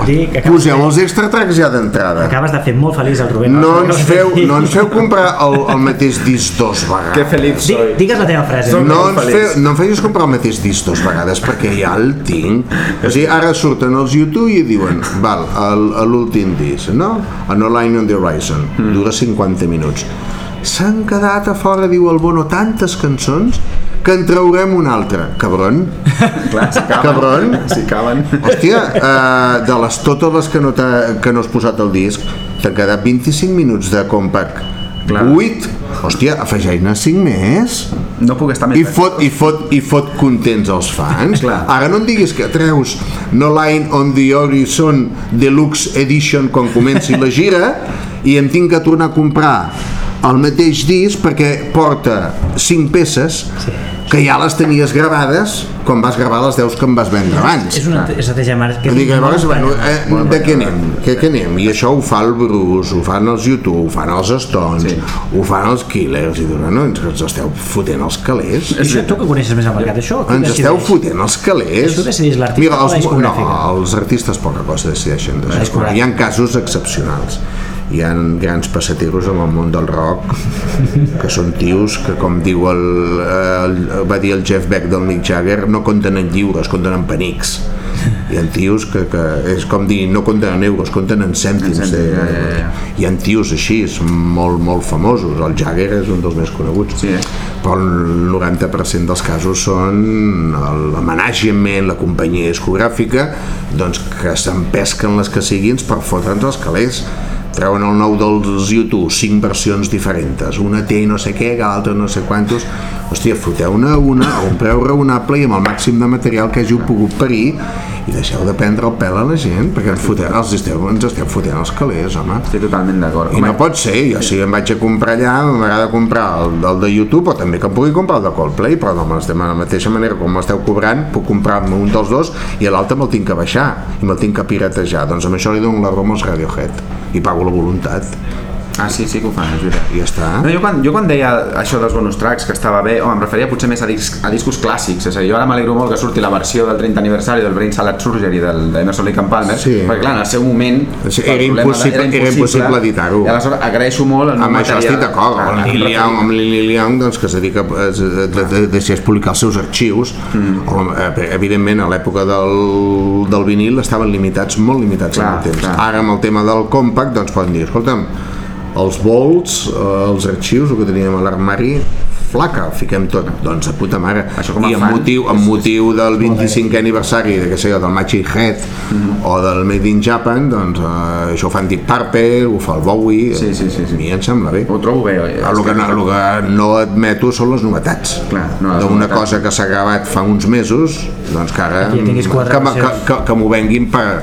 S3: Poseu els extra tracks ja d'entrada.
S1: Acabes de fer molt feliç el Rubén.
S3: No ens feu, no ens feu comprar el, el mateix disc dos vegades.
S4: Que feliç soy.
S1: Digues la teva frase.
S3: No ens feu, no em feies comprar el mateix disc dos vegades perquè ja el tinc. O sigui, ara surten els YouTube i diuen val, l'últim disc, no? A No Line on the Horizon, mm. dura cinquanta minuts. S'han quedat a fora, diu el Bono, tantes cançons que en traurem un altre. Cabron.
S4: Clar, si caben.
S3: Cabron.
S4: Si caben.
S3: Hòstia, eh, de les totes les que no, que no has posat al disc, t'han quedat vint-i-cinc minuts de compact. Clar. vuit. Hòstia, afegeix-ne cinc més.
S4: No puc estar més.
S3: I fot, i fot, i fot contents els fans.
S4: Clar.
S3: Ara no em diguis que treus No Line on the Horizon Deluxe Edition quan comenci la gira i em tinc que tornar a comprar el mateix disc perquè porta cinc peces sí. que ja les tenies gravades quan vas gravar les deu que em vas vendre abans.
S1: És una estratègia marketing.
S3: Dic, llavors, bueno, eh, de què anem? Què, què anem? I això ho fa el Bruce, ho fan els YouTube, ho fan els Stones, sí. ho fan els Killers, i diuen, no, ens esteu fotent els calés.
S1: I això, tu que coneixes més el mercat, això?
S3: Ens esteu fotent els calés.
S1: Això decideix l'artista o la discogràfica?
S3: No, els artistes poca cosa decideixen. Hi ha casos excepcionals. Hi ha grans passateros en el món del rock que són tios que, com diu el, el, va dir el Jeff Beck del Mick Jagger, no compten en lliures, compten en penics. Hi ha tios que, que és com dir, no compten en euros, compten en cèntims. De, ja, ja, ja. Hi ha tios així, molt, molt famosos. El Jagger és un dels més coneguts. Sí, eh? Però el noranta per cent dels casos són el management, la companyia discogràfica, doncs que s'empesquen les que siguin per fotre'ns els calés. Treuen el nou dels YouTube, cinc versions diferents, una té no sé què, l'altra no sé quantos. Hòstia, foteu-ne una a un preu raonable i amb el màxim de material que hàgiu pogut parir i deixeu de prendre el pèl a la gent perquè ens, foteu, els esteu, ens esteu fotent els calés, home.
S4: Estic totalment d'acord.
S3: I no pot ser, jo si em vaig a comprar allà m'agrada comprar el, el de YouTube o també que em pugui comprar el de Coldplay, però no, de la mateixa manera com m'esteu cobrant puc comprar-me un dels dos i l'altre me'l tinc que baixar i me'l tinc que piratejar. Doncs amb això li dono la broma als Radiohead i pago la voluntat.
S4: Ah, sí, sí que ho fan, és veritat.
S3: I ja està.
S4: No, jo, quan, jo quan deia això dels bonus tracks, que estava bé, home, em referia potser més a, disc, a discos clàssics. És a dir, jo ara m'alegro molt que surti la versió del trenta aniversari del Brain Salad Surgery d'Emerson Lake and Palmer, sí. perquè clar, en el seu moment
S3: sí, era, impossible, era, era impossible editar-ho.
S4: I aleshores agraeixo molt el nou
S3: amb
S4: material.
S3: Això estic d'acord, amb Lili Young, amb Lili Young, doncs, que es dedica a de, de, decideix publicar els seus arxius. Mm. O, evidentment, a l'època del, del vinil estaven limitats, molt limitats clar, en el temps. Clar. Ara amb el tema del compact, doncs poden dir, escolta'm, els volts, els arxius, el que teníem a l'armari, flaca, fiquem tot, doncs a puta mare. I amb motiu, amb motiu del vint-i-cinquè aniversari de, que sé, del Magic Head mm-hmm. o del Made in Japan, doncs eh, això ho fan Deep Purple, ho fa el Bowie,
S4: sí, sí, sí, sí.
S3: a mi em sembla bé.
S4: Ho trobo bé, oi?
S3: El que, no, el que no admeto són les novetats.
S4: Clar, no,
S3: d'una cosa que s'ha gravat fa uns mesos, doncs que ara que, que, que, que m'ho venguin per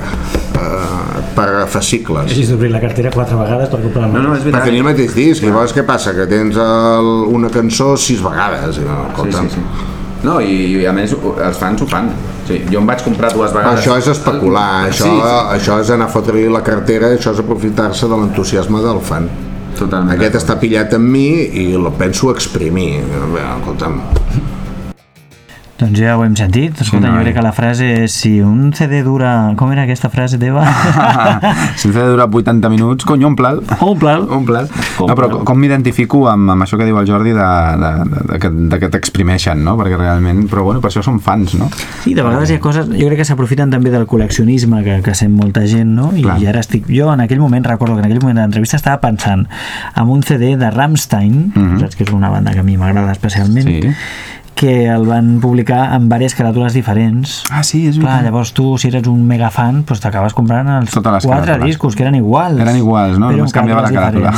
S3: Uh, per fascicles.
S1: Hagis d'obrir la cartera quatre vegades per comprar el
S3: no, no, és per tenir el mateix disc. I llavors què passa? Que tens el, una cançó sis vegades. I no,
S4: sí, sí, sí. No, i, i a més els fans ho fan. Sí, jo em vaig comprar dues vegades.
S3: Això és especular, el... això, sí, sí. això és anar a fotre-li la cartera, això és aprofitar-se de l'entusiasme del fan.
S4: Totalment.
S3: Aquest està pillat amb mi i el penso exprimir. Escolta'm.
S1: Doncs ja ho hem sentit. Escolta, sí, no, jo crec que la frase és si un C D dura... Com era aquesta frase teva?
S4: Si un C D dura vuitanta minuts, cony, omple'l.
S1: Omple'l.
S4: Omple'l. No, però com m'identifico amb, amb això que diu el Jordi de, de, de, de, que, de que t'exprimeixen, no? Perquè realment... Però bueno, per això som fans, no?
S1: Sí, de vegades hi ha coses... Jo crec que s'aprofiten també del col·leccionisme que, que sent molta gent, no? I Clar. ara estic... Jo en aquell moment, recordo que en aquell moment de l'entrevista estava pensant en un C D de Rammstein, mm-hmm. saps que és una banda que a mi m'agrada especialment, sí. que el van publicar amb diverses caràtules diferents.
S4: Ah, sí, és
S1: clar, llavors tu, si eres un mega fan, pues t'acabes comprant els quatre
S4: caràtules.
S1: discos, que eren iguals.
S4: Eren iguals, no? Només canviava la caràtula.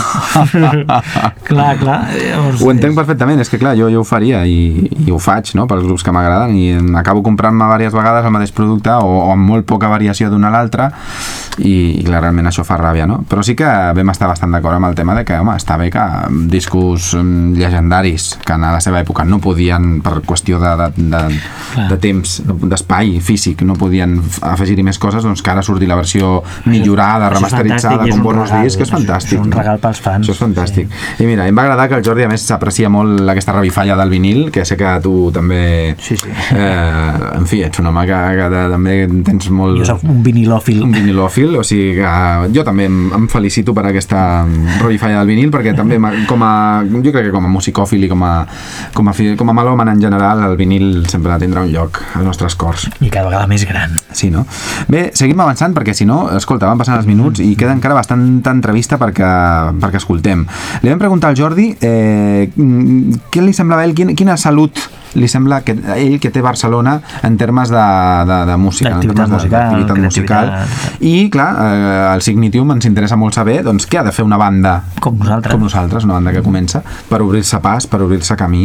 S1: clar, clar. Llavors,
S4: ho entenc perfectament, és que clar, jo, jo ho faria i, i ho faig, no?, pels grups que m'agraden i acabo comprant-me diverses vegades el mateix producte o, o amb molt poca variació d'una a l'altra i, i clar, realment això fa ràbia, no? Però sí que vam estar bastant d'acord amb el tema de que, home, està bé que discos llegendaris que en la seva època no podien, per qüestió de, de, de, de temps, d'espai físic, no podien afegir-hi més coses, doncs que ara surti la versió millorada, remasteritzada, com bonus disc, que és fantàstic.
S1: És un regal pels fans.
S4: Això és fantàstic. Sí. I mira, em va agradar que el Jordi, a més, s'aprecia molt aquesta revifalla del vinil, que sé que tu també...
S1: Sí, sí.
S4: Eh, en fi, ets un home que, que també tens molt...
S1: Jo soc un vinilòfil.
S4: Un vinilòfil, o sigui que jo també em, em felicito per aquesta revifalla del vinil, perquè també com a... jo crec que com a musicòfil i com a, com a, com a melòman en general, el vinil sempre tindrà un lloc als nostres cors.
S1: I cada vegada més gran.
S4: Sí, no? Bé, seguim avançant perquè si no, escolta, van passant els minuts i queda encara bastanta entrevista perquè, perquè escoltem. Li vam preguntar al Jordi eh, què li semblava a ell, quina, quina salut li sembla que ell que té Barcelona en termes de, de, de música,
S1: d'activitat musical,
S4: musical. I clar, eh, al Signitium ens interessa molt saber doncs, què ha de fer una banda
S1: com nosaltres,
S4: com nosaltres una banda que comença per obrir-se pas, per obrir-se camí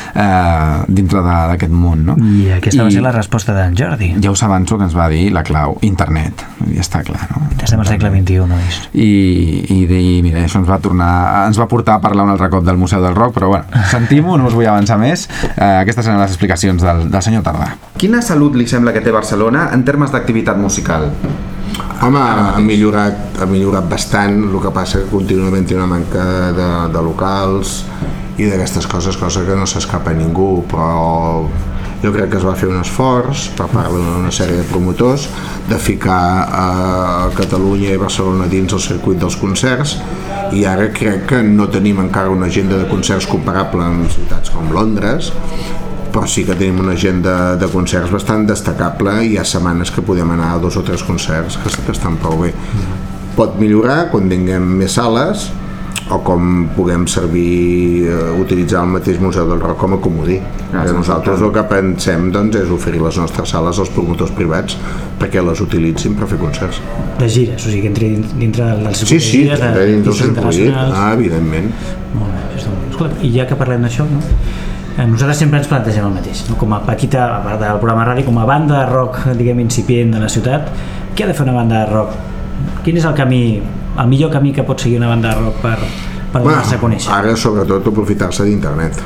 S4: eh, dintre d'aquest món, no?
S1: I aquesta I, va ser la resposta d'en Jordi.
S4: Ja us avanço que ens va dir la clau, internet, ja està clar, no?
S1: Ja estem al segle vint-i-u, nois.
S4: I, i, i mira, això ens va tornar ens va portar a parlar un altre cop del Museu del Rock, però bueno, sentim-ho, no us vull avançar més. eh, Aquestes eren les explicacions del, del senyor Tardà. Quina salut li sembla que té Barcelona en termes d'activitat musical?
S3: Home, ha millorat, ha millorat bastant, el que passa que continua havent-hi una manca de, de locals i d'aquestes coses, cosa que no s'escapa a ningú, però jo crec que es va fer un esforç per part d'una sèrie de promotors de ficar a Catalunya i Barcelona dins el circuit dels concerts, i ara crec que no tenim encara una agenda de concerts comparable amb ciutats com Londres, però sí que tenim una agenda de concerts bastant destacable i hi ha setmanes que podem anar a dos o tres concerts que, que estan prou bé. Pot millorar quan tinguem més sales o com puguem servir, eh, utilitzar el mateix Museu del Rock com a comodí. Ah, nosaltres el que pensem doncs, és oferir les nostres sales als promotors privats perquè les utilitzin per fer concerts.
S1: De gires, o sigui que entri dintre dels
S3: sí, sí,
S1: gires de,
S3: de, de internacionals. Ah, evidentment.
S1: Molt bé, això està molt bé. Escolta, i ja que parlem d'això, no? Nosaltres sempre ens plantegem el mateix, no? Com a petita, a part del programa de ràdio, com a banda de rock, diguem, incipient de la ciutat, què ha de fer una banda de rock? Quin és el camí, el millor camí que pot seguir una banda de rock per, per
S3: bueno,
S1: donar-se a conèixer?
S3: Ara, sobretot, aprofitar-se d'internet.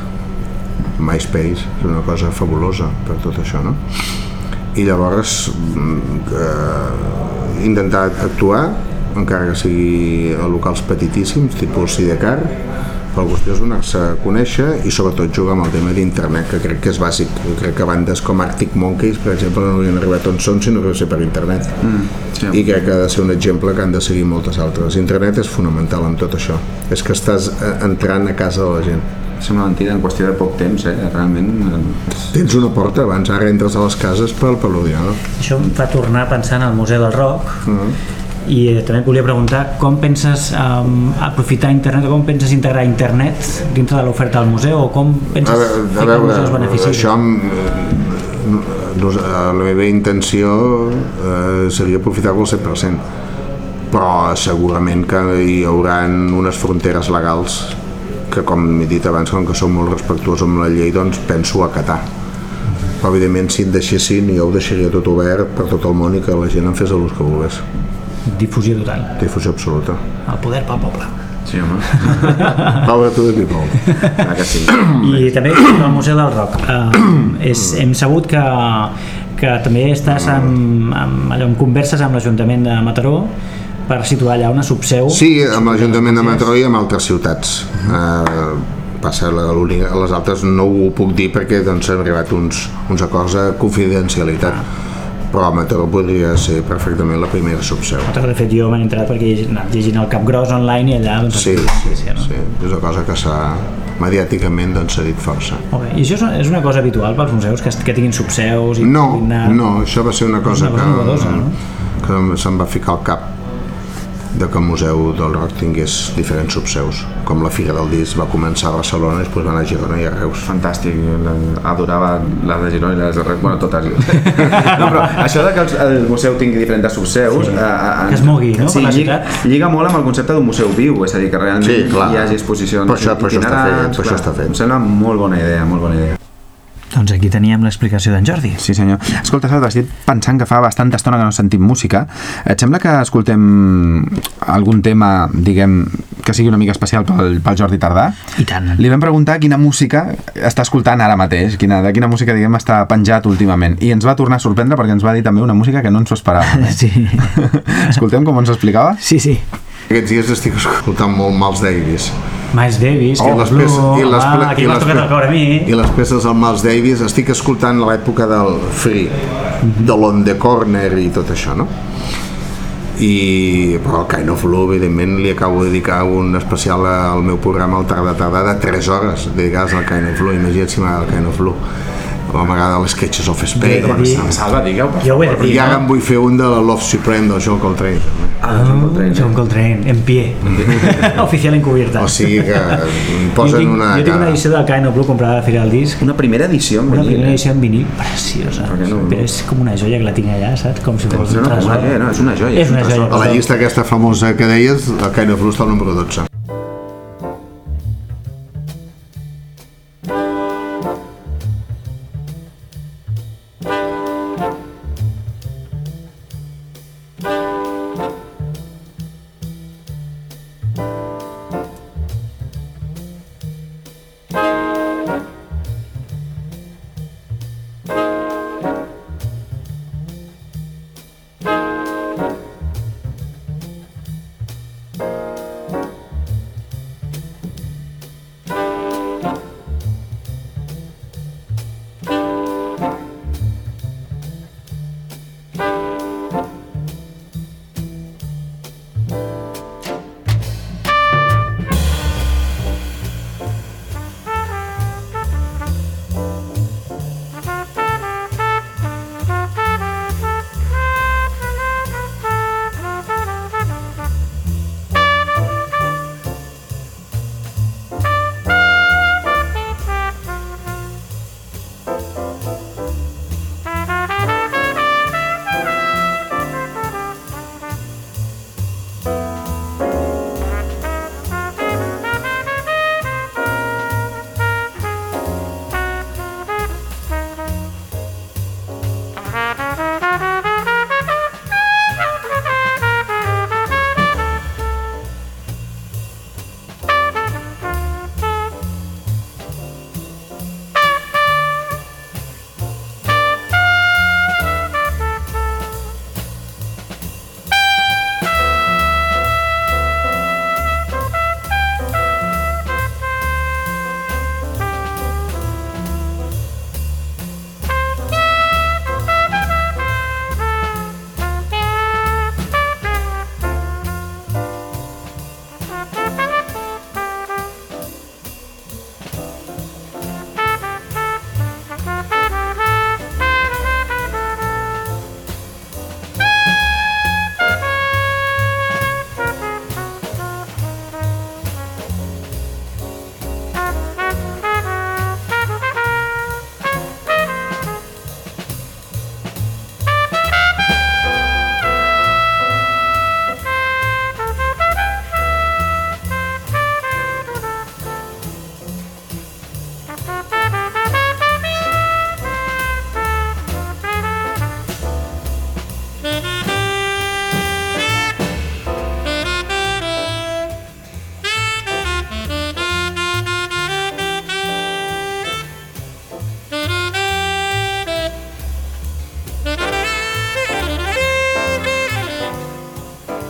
S3: MySpace és una cosa fabulosa per tot això, no? I llavors eh, intentar actuar, encara que sigui a locals petitíssims, tipus Sidecar, però la qüestió és donar-se a conèixer i sobretot jugar amb el tema d'internet, que crec que és bàsic. Jo crec que bandes com Arctic Monkeys, per exemple, no haurien arribat on són si no hagués ser per internet. Mm, sí. I crec que ha de ser un exemple que han de seguir moltes altres. Internet és fonamental en tot això. És que estàs entrant a casa de la gent.
S4: Sembla mentida, en qüestió de poc temps, eh? Realment...
S3: Tens una porta abans, ara entres a les cases pel Pelodià.
S1: Això em fa tornar a pensar en el Museu del Rock, mm. i també et volia preguntar com penses um, aprofitar internet, o com penses integrar internet dintre de l'oferta del museu, o com penses
S3: a veure, fer que el museu es benefici? Això, la meva intenció eh, seria aprofitar-lo al cent per cent, però segurament que hi haurà unes fronteres legals que, com he dit abans, com que som molt respectuós amb la llei, doncs penso acatar. Però evidentment, si et deixessin, jo ho deixaria tot obert per tot el món i que la gent en fes l'ús que volgués.
S1: Difusió total.
S3: Difusió absoluta.
S1: El poder pel poble.
S4: Sí, home.
S3: Power to the people.
S4: Ah, que sí.
S1: I també el Museu del Rock. Uh, és, hem sabut que, que també estàs amb, amb, allò, en converses amb l'Ajuntament de Mataró per situar allà una subseu.
S3: Sí, amb l'Ajuntament de Mataró i amb altres ciutats. Uh, passa l'única, les altres no ho puc dir perquè doncs hem arribat uns, uns acords de confidencialitat, però Mataró podria ser perfectament la primera subseu.
S1: De fet, jo m'he entrat perquè he anat llegint el Capgròs online i allà... Doncs,
S3: sí, sí, sí, no? Sí, és una cosa que s'ha mediàticament doncs, s'ha dit força.
S1: Okay. I això és una cosa habitual pels museus, que, que tinguin subseus? I
S3: no,
S1: anar...
S3: no, això va ser una cosa,
S1: una cosa
S3: que,
S1: novedosa, no?
S3: que se'm va ficar al cap de que el Museu del Rock tingués diferents subseus, com la Fira del Disc va començar a Barcelona i després va anar a Girona i a Reus.
S4: Fantàstic, adorava la de Girona i les de Reus, bueno, totes. No, però això de que el museu tingui diferents subseus...
S1: Sí.
S4: A, a,
S1: que es mogui, no?
S4: Sí,
S1: per la
S4: lliga, lliga molt amb el concepte d'un museu viu, és a dir, que realment sí, hi hagi exposicions
S3: per això, per això està fet, per això està fet.
S4: Em sembla molt bona idea, molt bona idea.
S1: Doncs aquí teníem l'explicació d'en Jordi.
S4: Sí, senyor. Escolta, Salva, estic pensant que fa bastanta estona que no sentim música. Et sembla que escoltem algun tema, diguem, que sigui una mica especial pel, pel Jordi Tardà?
S1: I tant.
S4: Li vam preguntar quina música està escoltant ara mateix, quina, de quina música, diguem, està penjat últimament. I ens va tornar a sorprendre perquè ens va dir també una música que no ens ho esperàvem. Eh?
S1: Sí.
S4: Escoltem com ens explicava?
S1: Sí, sí.
S3: Aquests dies estic escoltant molt Miles Davis.
S1: Miles Davis,
S3: oh,
S1: que
S3: les
S1: Blue,
S3: peces, i les,
S1: home, aquí m'has tocat el cor a mi.
S3: I les peces del Miles Davis, estic escoltant l'època del Free, mm-hmm. de l'On the Corner i tot això, no? I, però el Kind of Blue, evidentment, li acabo de dedicar un especial al meu programa al Tarda Tarda de tres hores dedicades al Kind of Blue. Imagina't si m'agrada el Kind of Blue. O m'agrada les Sketches of Space.
S4: Salva, digueu, per
S1: jo ho he de dir,
S3: I ara
S1: no?
S3: em vull fer un de la Love Supreme del John Coltrane.
S1: Ah, John Coltrane, John Coltrane, en pie. Oficial encubierta.
S3: O sigui que em posen
S1: jo tinc,
S3: una...
S1: Jo tinc una edició del Kind of Blue comprada a la Fira del Disc.
S4: Una primera edició en vinil.
S1: Una primera edició en vinil preciosa.
S4: No,
S1: però és com una joia que la tinc allà, saps? Com si fos un
S4: no,
S1: tresor.
S4: No, és una joia.
S1: És una joia.
S3: A la llista aquesta famosa que deies, el Kind of Blue està al número dotze.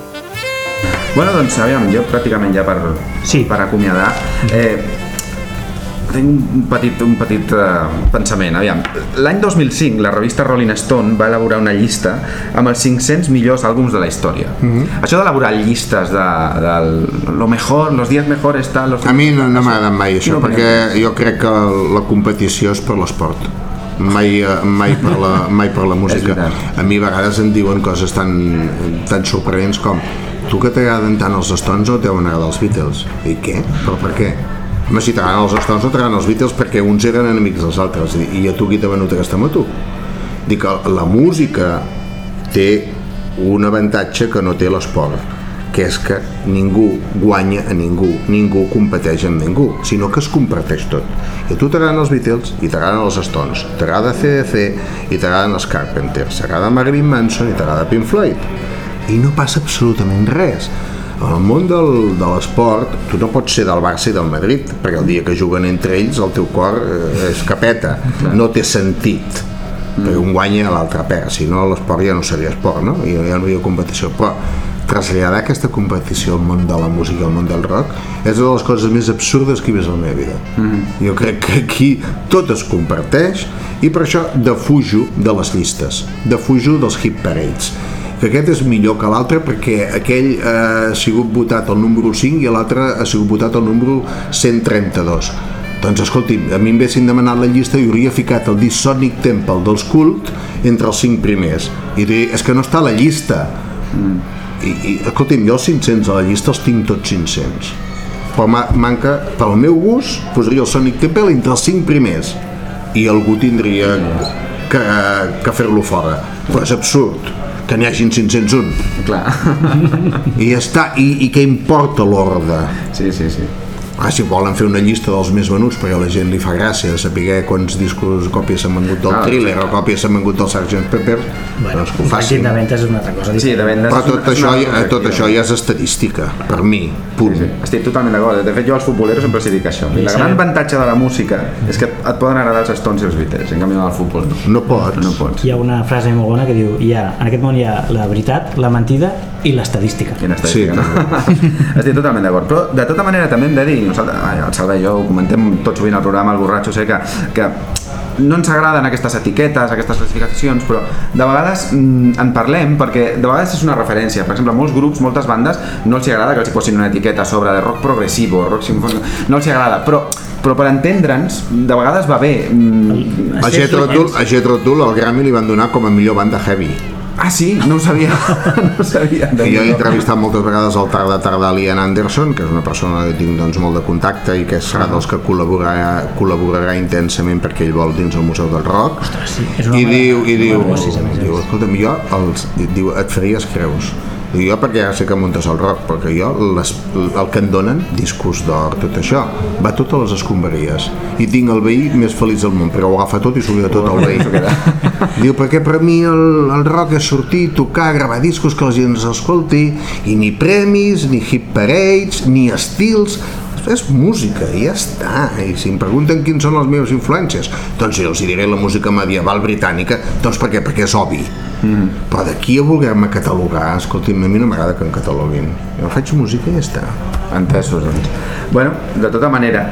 S4: Bueno, doncs, aviam, jo pràcticament ja per,
S1: sí.
S4: per acomiadar, eh, tinc un petit, un petit uh, pensament. Aviam, l'any dos mil cinc la revista Rolling Stone va elaborar una llista amb els cinc-cents millors àlbums de la història. Mm-hmm. Això d'elaborar llistes de, de lo mejor, los diez mejores tal... Los...
S3: A mi no, no m'ha agradat mai això, no, perquè jo crec que la competició és per l'esport. Mai, mai, per la, mai per la música. A mi a vegades em diuen coses tan, tan sorprenents com tu que t'agraden tant els Stones o t'agraden els Beatles? I què? Però per què? Home, si t'agraden els Stones o t'agraden els Beatles perquè uns eren enemics dels altres. I a tu qui t'ha venut aquesta moto? Dic que la música té un avantatge que no té l'esport, que és que ningú guanya a ningú, ningú competeix amb ningú, sinó que es comparteix tot. I a tu t'agraden els Beatles i t'agraden els Stones, t'agrada C D C i t'agraden els Carpenters, t'agrada Marilyn Manson i t'agrada Pink Floyd. I no passa absolutament res. En el món del, de l'esport tu no pots ser del Barça i del Madrid, perquè el dia que juguen entre ells el teu cor eh, es capeta, no té sentit, mm. perquè un guanya i l'altre perd, si no l'esport ja no seria esport, no? I ja no hi ha competició. Però traslladar aquesta competició al món de la música, al món del rock, és una de les coses més absurdes que he vist a la meva vida. Mm. Jo crec que aquí tot es comparteix i per això defujo de les llistes, defujo dels hit parades, que aquest és millor que l'altre perquè aquell eh, ha sigut votat al número cinc i l'altre ha sigut votat al número cent trenta-dos. Doncs escolti, a mi em haguessin demanat la llista i hauria ficat el disc Sonic Temple dels Cult entre els cinc primers i diria, és que no està a la llista. Mm. I, i escolti'm, jo els cinc-cents a la llista els tinc tots cinc-cents, però manca, pel meu gust posaria el Sonic Temple entre els cinc primers i algú tindria que, que fer-lo fora, però és absurd que n'hi hagin cinc-cents un.
S4: Clar.
S3: I ja està, i, i què importa l'ordre?
S4: Sí, sí, sí.
S3: Ah, si volen fer una llista dels més venuts perquè a la gent li fa gràcia de saber quants discos, còpies s'han vengut del ah, Thriller o còpies s'han vengut del sergent Pepper,
S1: bueno,
S3: doncs que ho facin.
S1: De ventes és una altra cosa.
S4: Sí, de vendes.
S3: Però tot, això, ja, tot això ja és estadística, per mi, punt.
S4: Sí, sí. Estic totalment d'acord. De fet, jo als futboleros sempre els dic això. I la gran avantatge de la música és que et poden agradar els Stones i els Beatles, en canvi del futbol no.
S3: No pots.
S4: No pots.
S1: Hi ha una frase molt bona que diu, hi ha, en aquest món hi ha la veritat, la mentida i l'estadística.
S4: I l'estadística,
S3: sí.
S4: No? Estic totalment d'acord. Però de tota manera també hem de dir, nosaltres, el Salva i jo ho comentem tot sovint al programa, el borratxo, sé que, que no ens agraden aquestes etiquetes, aquestes classificacions, però de vegades mm, en parlem perquè de vegades és una referència. Per exemple, molts grups, moltes bandes, no els agrada que els posin una etiqueta a sobre de rock progressivo, rock sinfònic, no els agrada, però però per entendre'ns, de vegades va bé.
S3: A Jethro Tull, a Jethro Tull el Grammy li van donar com a millor banda heavy.
S4: Ah, sí? No ho sabia. No ho sabia.
S3: Jo he entrevistat moltes vegades al Tarda Tarda l'Ian Anderson, que és una persona que tinc doncs, molt de contacte i que serà dels que col·laborarà, col·laborarà intensament perquè ell vol dins el Museu del Rock.
S1: Ostres, sí,
S3: i diu, i diu, diu escolta'm, jo els, diu, et faries creus. I jo perquè ja sé que muntes el rock, perquè jo les, el que em donen, discos d'or, tot això, va tot a les escombraries i tinc el veí més feliç del món perquè ho agafa tot i s'ho queda tot al veí. Diu, perquè per mi el, el rock és sortir, tocar, gravar discos que la gent s'escolti i ni premis, ni hit parades, ni estils, és música i ja està. I si em pregunten quins són les meves influències, doncs jo els diré la música medieval britànica, doncs per què? Perquè és obvi. Mm. Però d'aquí a voler-me catalogar, escolti'm, a mi no m'agrada que em cataloguin. Jo faig música i ja està.
S4: Entesos, doncs. Bueno, de tota manera,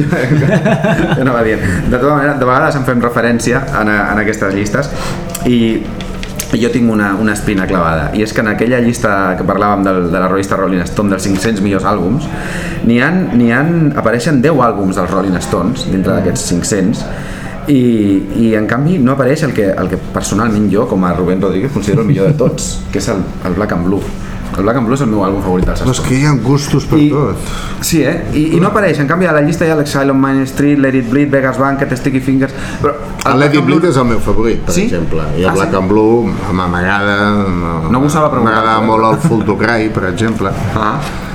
S4: ja no va dient, de tota manera, de vegades en fem referència en, en aquestes llistes i jo tinc una, una espina clavada, i és que en aquella llista que parlàvem del, de la revista Rolling Stone dels cinc-cents millors àlbums n'hi ha, n'hi ha, apareixen deu àlbums dels Rolling Stones dintre d'aquests cinc-cents i, i en canvi no apareix el que, el que personalment jo com a Rubén Rodríguez considero el millor de tots, que és el, el Black and Blue. El Black and Blue és el meu àlbum favorit dels Stones.
S3: Però és que hi ha gustos per
S4: I,
S3: tot.
S4: Sí, eh? I, I no apareix. En canvi, a la llista hi ha l'Exile on Main Street, Let It Bleed, Vegas Banquet, Sticky Fingers... Però
S3: el Let It Bleed és el meu favorit, per
S4: sí?
S3: exemple. I el
S4: ah,
S3: Black
S4: sí?
S3: and Blue m'agrada...
S4: No m'ho sabia preguntar.
S3: M'agrada molt el Full to Cry, per exemple.
S4: Ah.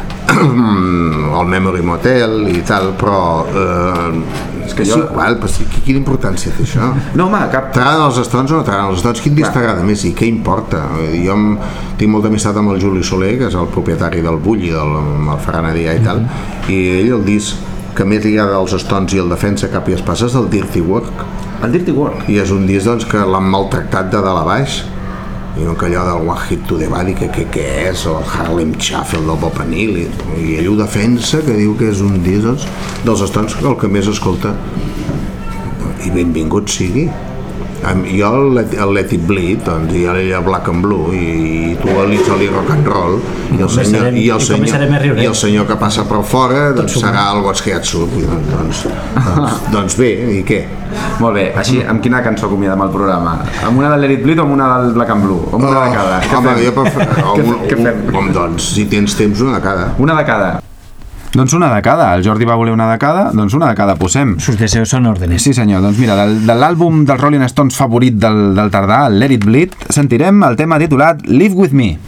S3: El Memory Motel i tal, però... Eh, és que jo... És igual, però quina importància té això?
S4: No, home, cap...
S3: T'agraden els Stones o no t'agraden els Stones? Quin disc t'agrada més i què importa? Jo tinc molta amistat amb el Juli Soler, que és el propietari del Bulli, del el Ferran Adrià i tal, i ell el disc que més li agrada als Stones i el defensa cap i espasa és el Dirty Work.
S4: El Dirty Work?
S3: I és un disc doncs, que l'han maltractat de dalt a baix. i no que allò del One Hit to the Body que què és, o el Harlem Shuffle del Bob Anil, i, i ell ho defensa, que diu que és un disc doncs, dels Stones el que més escolta, i benvingut sigui. Jo el Let, el Let It Bleed, doncs, i ella Black and Blue, i, i tu l'Italy Rock and Roll, i el senyor, i el senyor, i el senyor que passa per fora doncs, serà el Guasqueatsu, doncs, doncs, doncs bé, i què?
S4: Molt bé, així, amb quina cançó acomiadem el programa? Amb una del Let It Bleed o amb una del Black and Blue? O amb una de cada?
S3: Oh, home, jo prefer...
S4: què, què fem?
S3: Home, doncs, si tens temps, una de cada.
S4: Una de cada. Doncs una de cada, el Jordi va voler una de cada, doncs una de cada posem.
S1: Sus deseos son órdenes.
S4: Sí senyor, doncs mira, del, de l'àlbum dels Rolling Stones favorit del, del tardà, el Let It Bleed, sentirem el tema titulat Live With Me.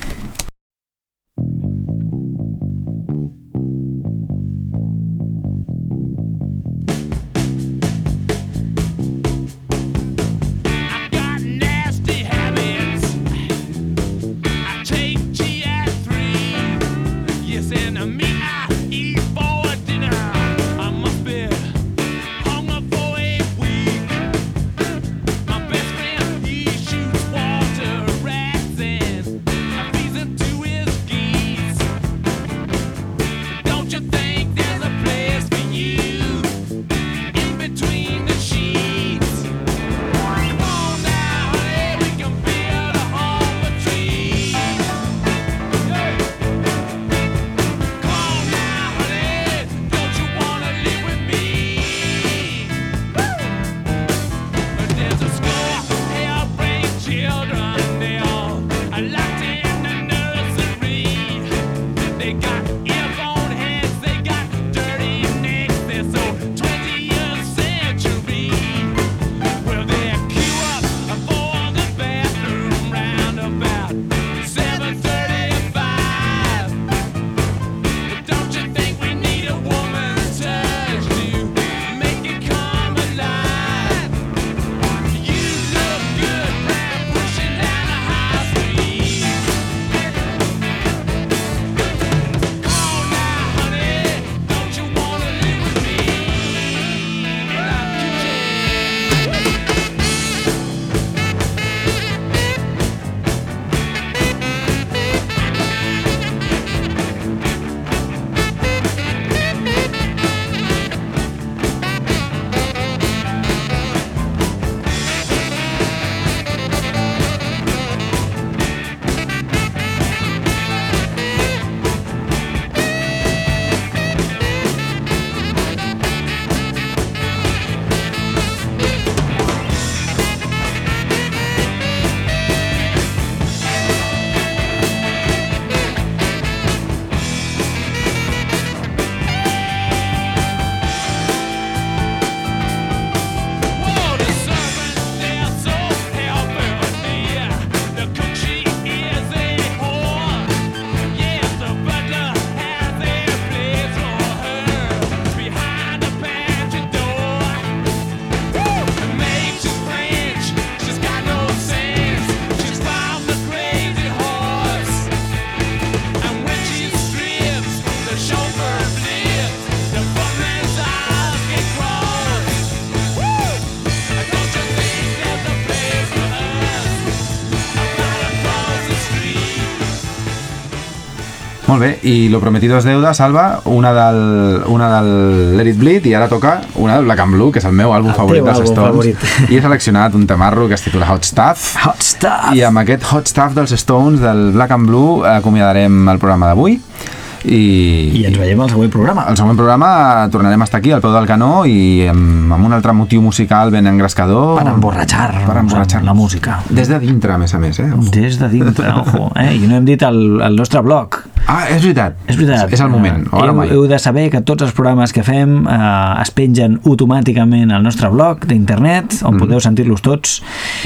S4: Molt bé, i lo prometido es deuda, Salva, una del, una del Let It Bleed i ara toca una del Black and Blue, que és el meu àlbum el favorit dels Stones. Favorit. I he seleccionat un tamarro que es titula Hot Stuff.
S1: Hot Stuff!
S4: I amb aquest Hot Stuff dels Stones, del Black and Blue, acomiadarem el programa d'avui. I,
S1: I ens veiem al següent programa.
S4: Al següent programa tornarem a estar aquí al peu del canó i amb, amb un altre motiu musical ben engrescador
S1: per emborratxar,
S4: per emborratxar
S1: la música
S4: des de dintre, a més a més, eh?
S1: Des de dintre, ojo, eh? I no hem dit el, el nostre blog.
S4: Ah, és veritat,
S1: és, veritat.
S4: és el moment, o ara
S1: heu,
S4: mai.
S1: Heu de saber que tots els programes que fem eh, es pengen automàticament al nostre blog d'internet, on mm. podeu sentir-los tots,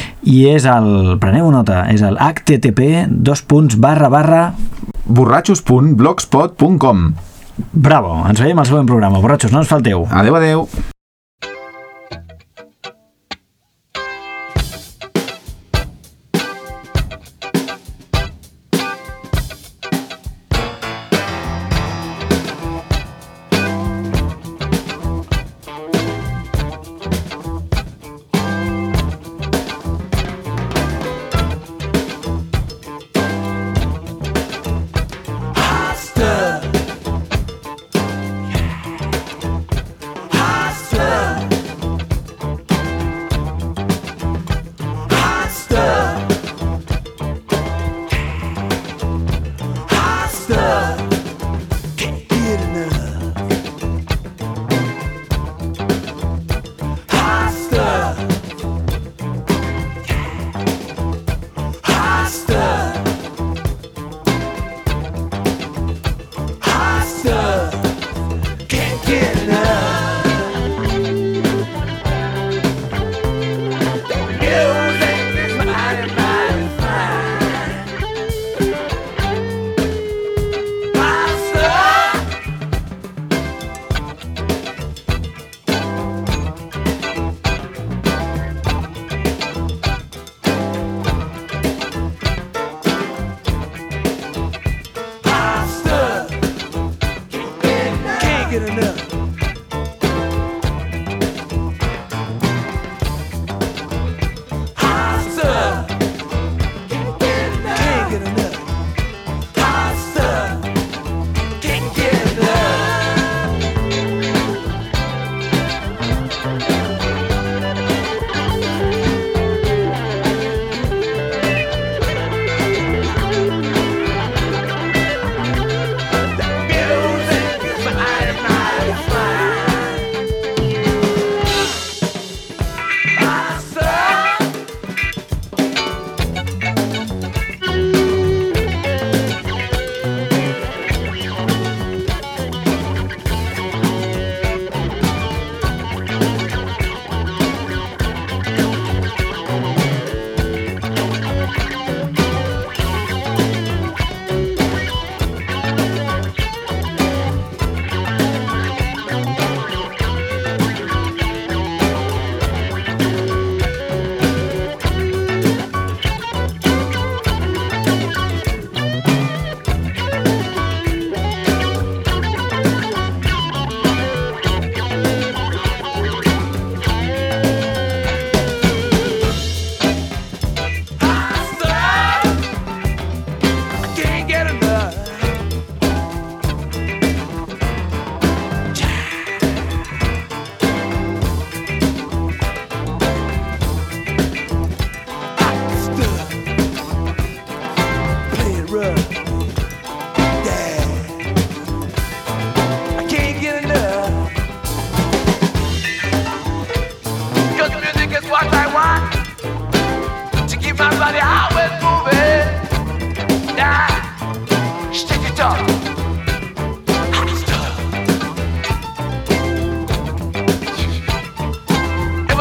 S1: i és el, preneu nota, és el h t t p dos punts barra barra
S4: borratxos punt blogspot punt com.
S1: Bravo, ens veiem al següent programa. Borratxos, no ens falteu.
S4: Adeu, adeu.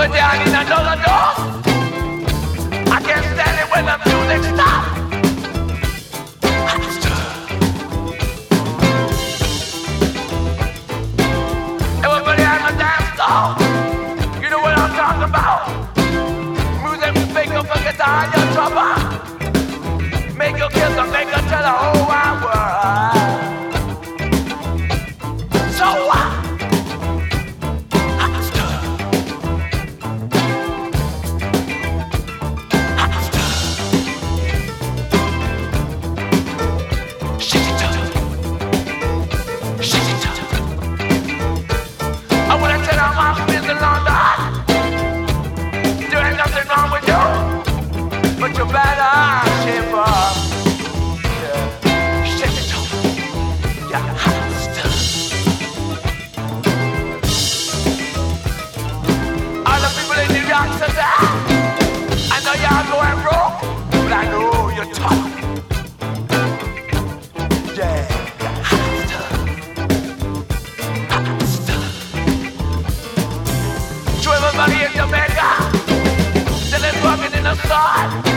S5: Over down in another door. I can't stand it when the music stops. Everybody on the dance floor. You know what I'm talking about. Music make up a guitar in your trouble. Make you kiss and make you tell the whole wide world. So what? But you better shape up. Yeah. Shake it up. Yeah, hot stuff. All the people in New York City, I know y'all going broke, but I know you're tough. Yeah, yeah, hot stuff. Hot stuff. To everybody in Jamaica, still is working in the sun.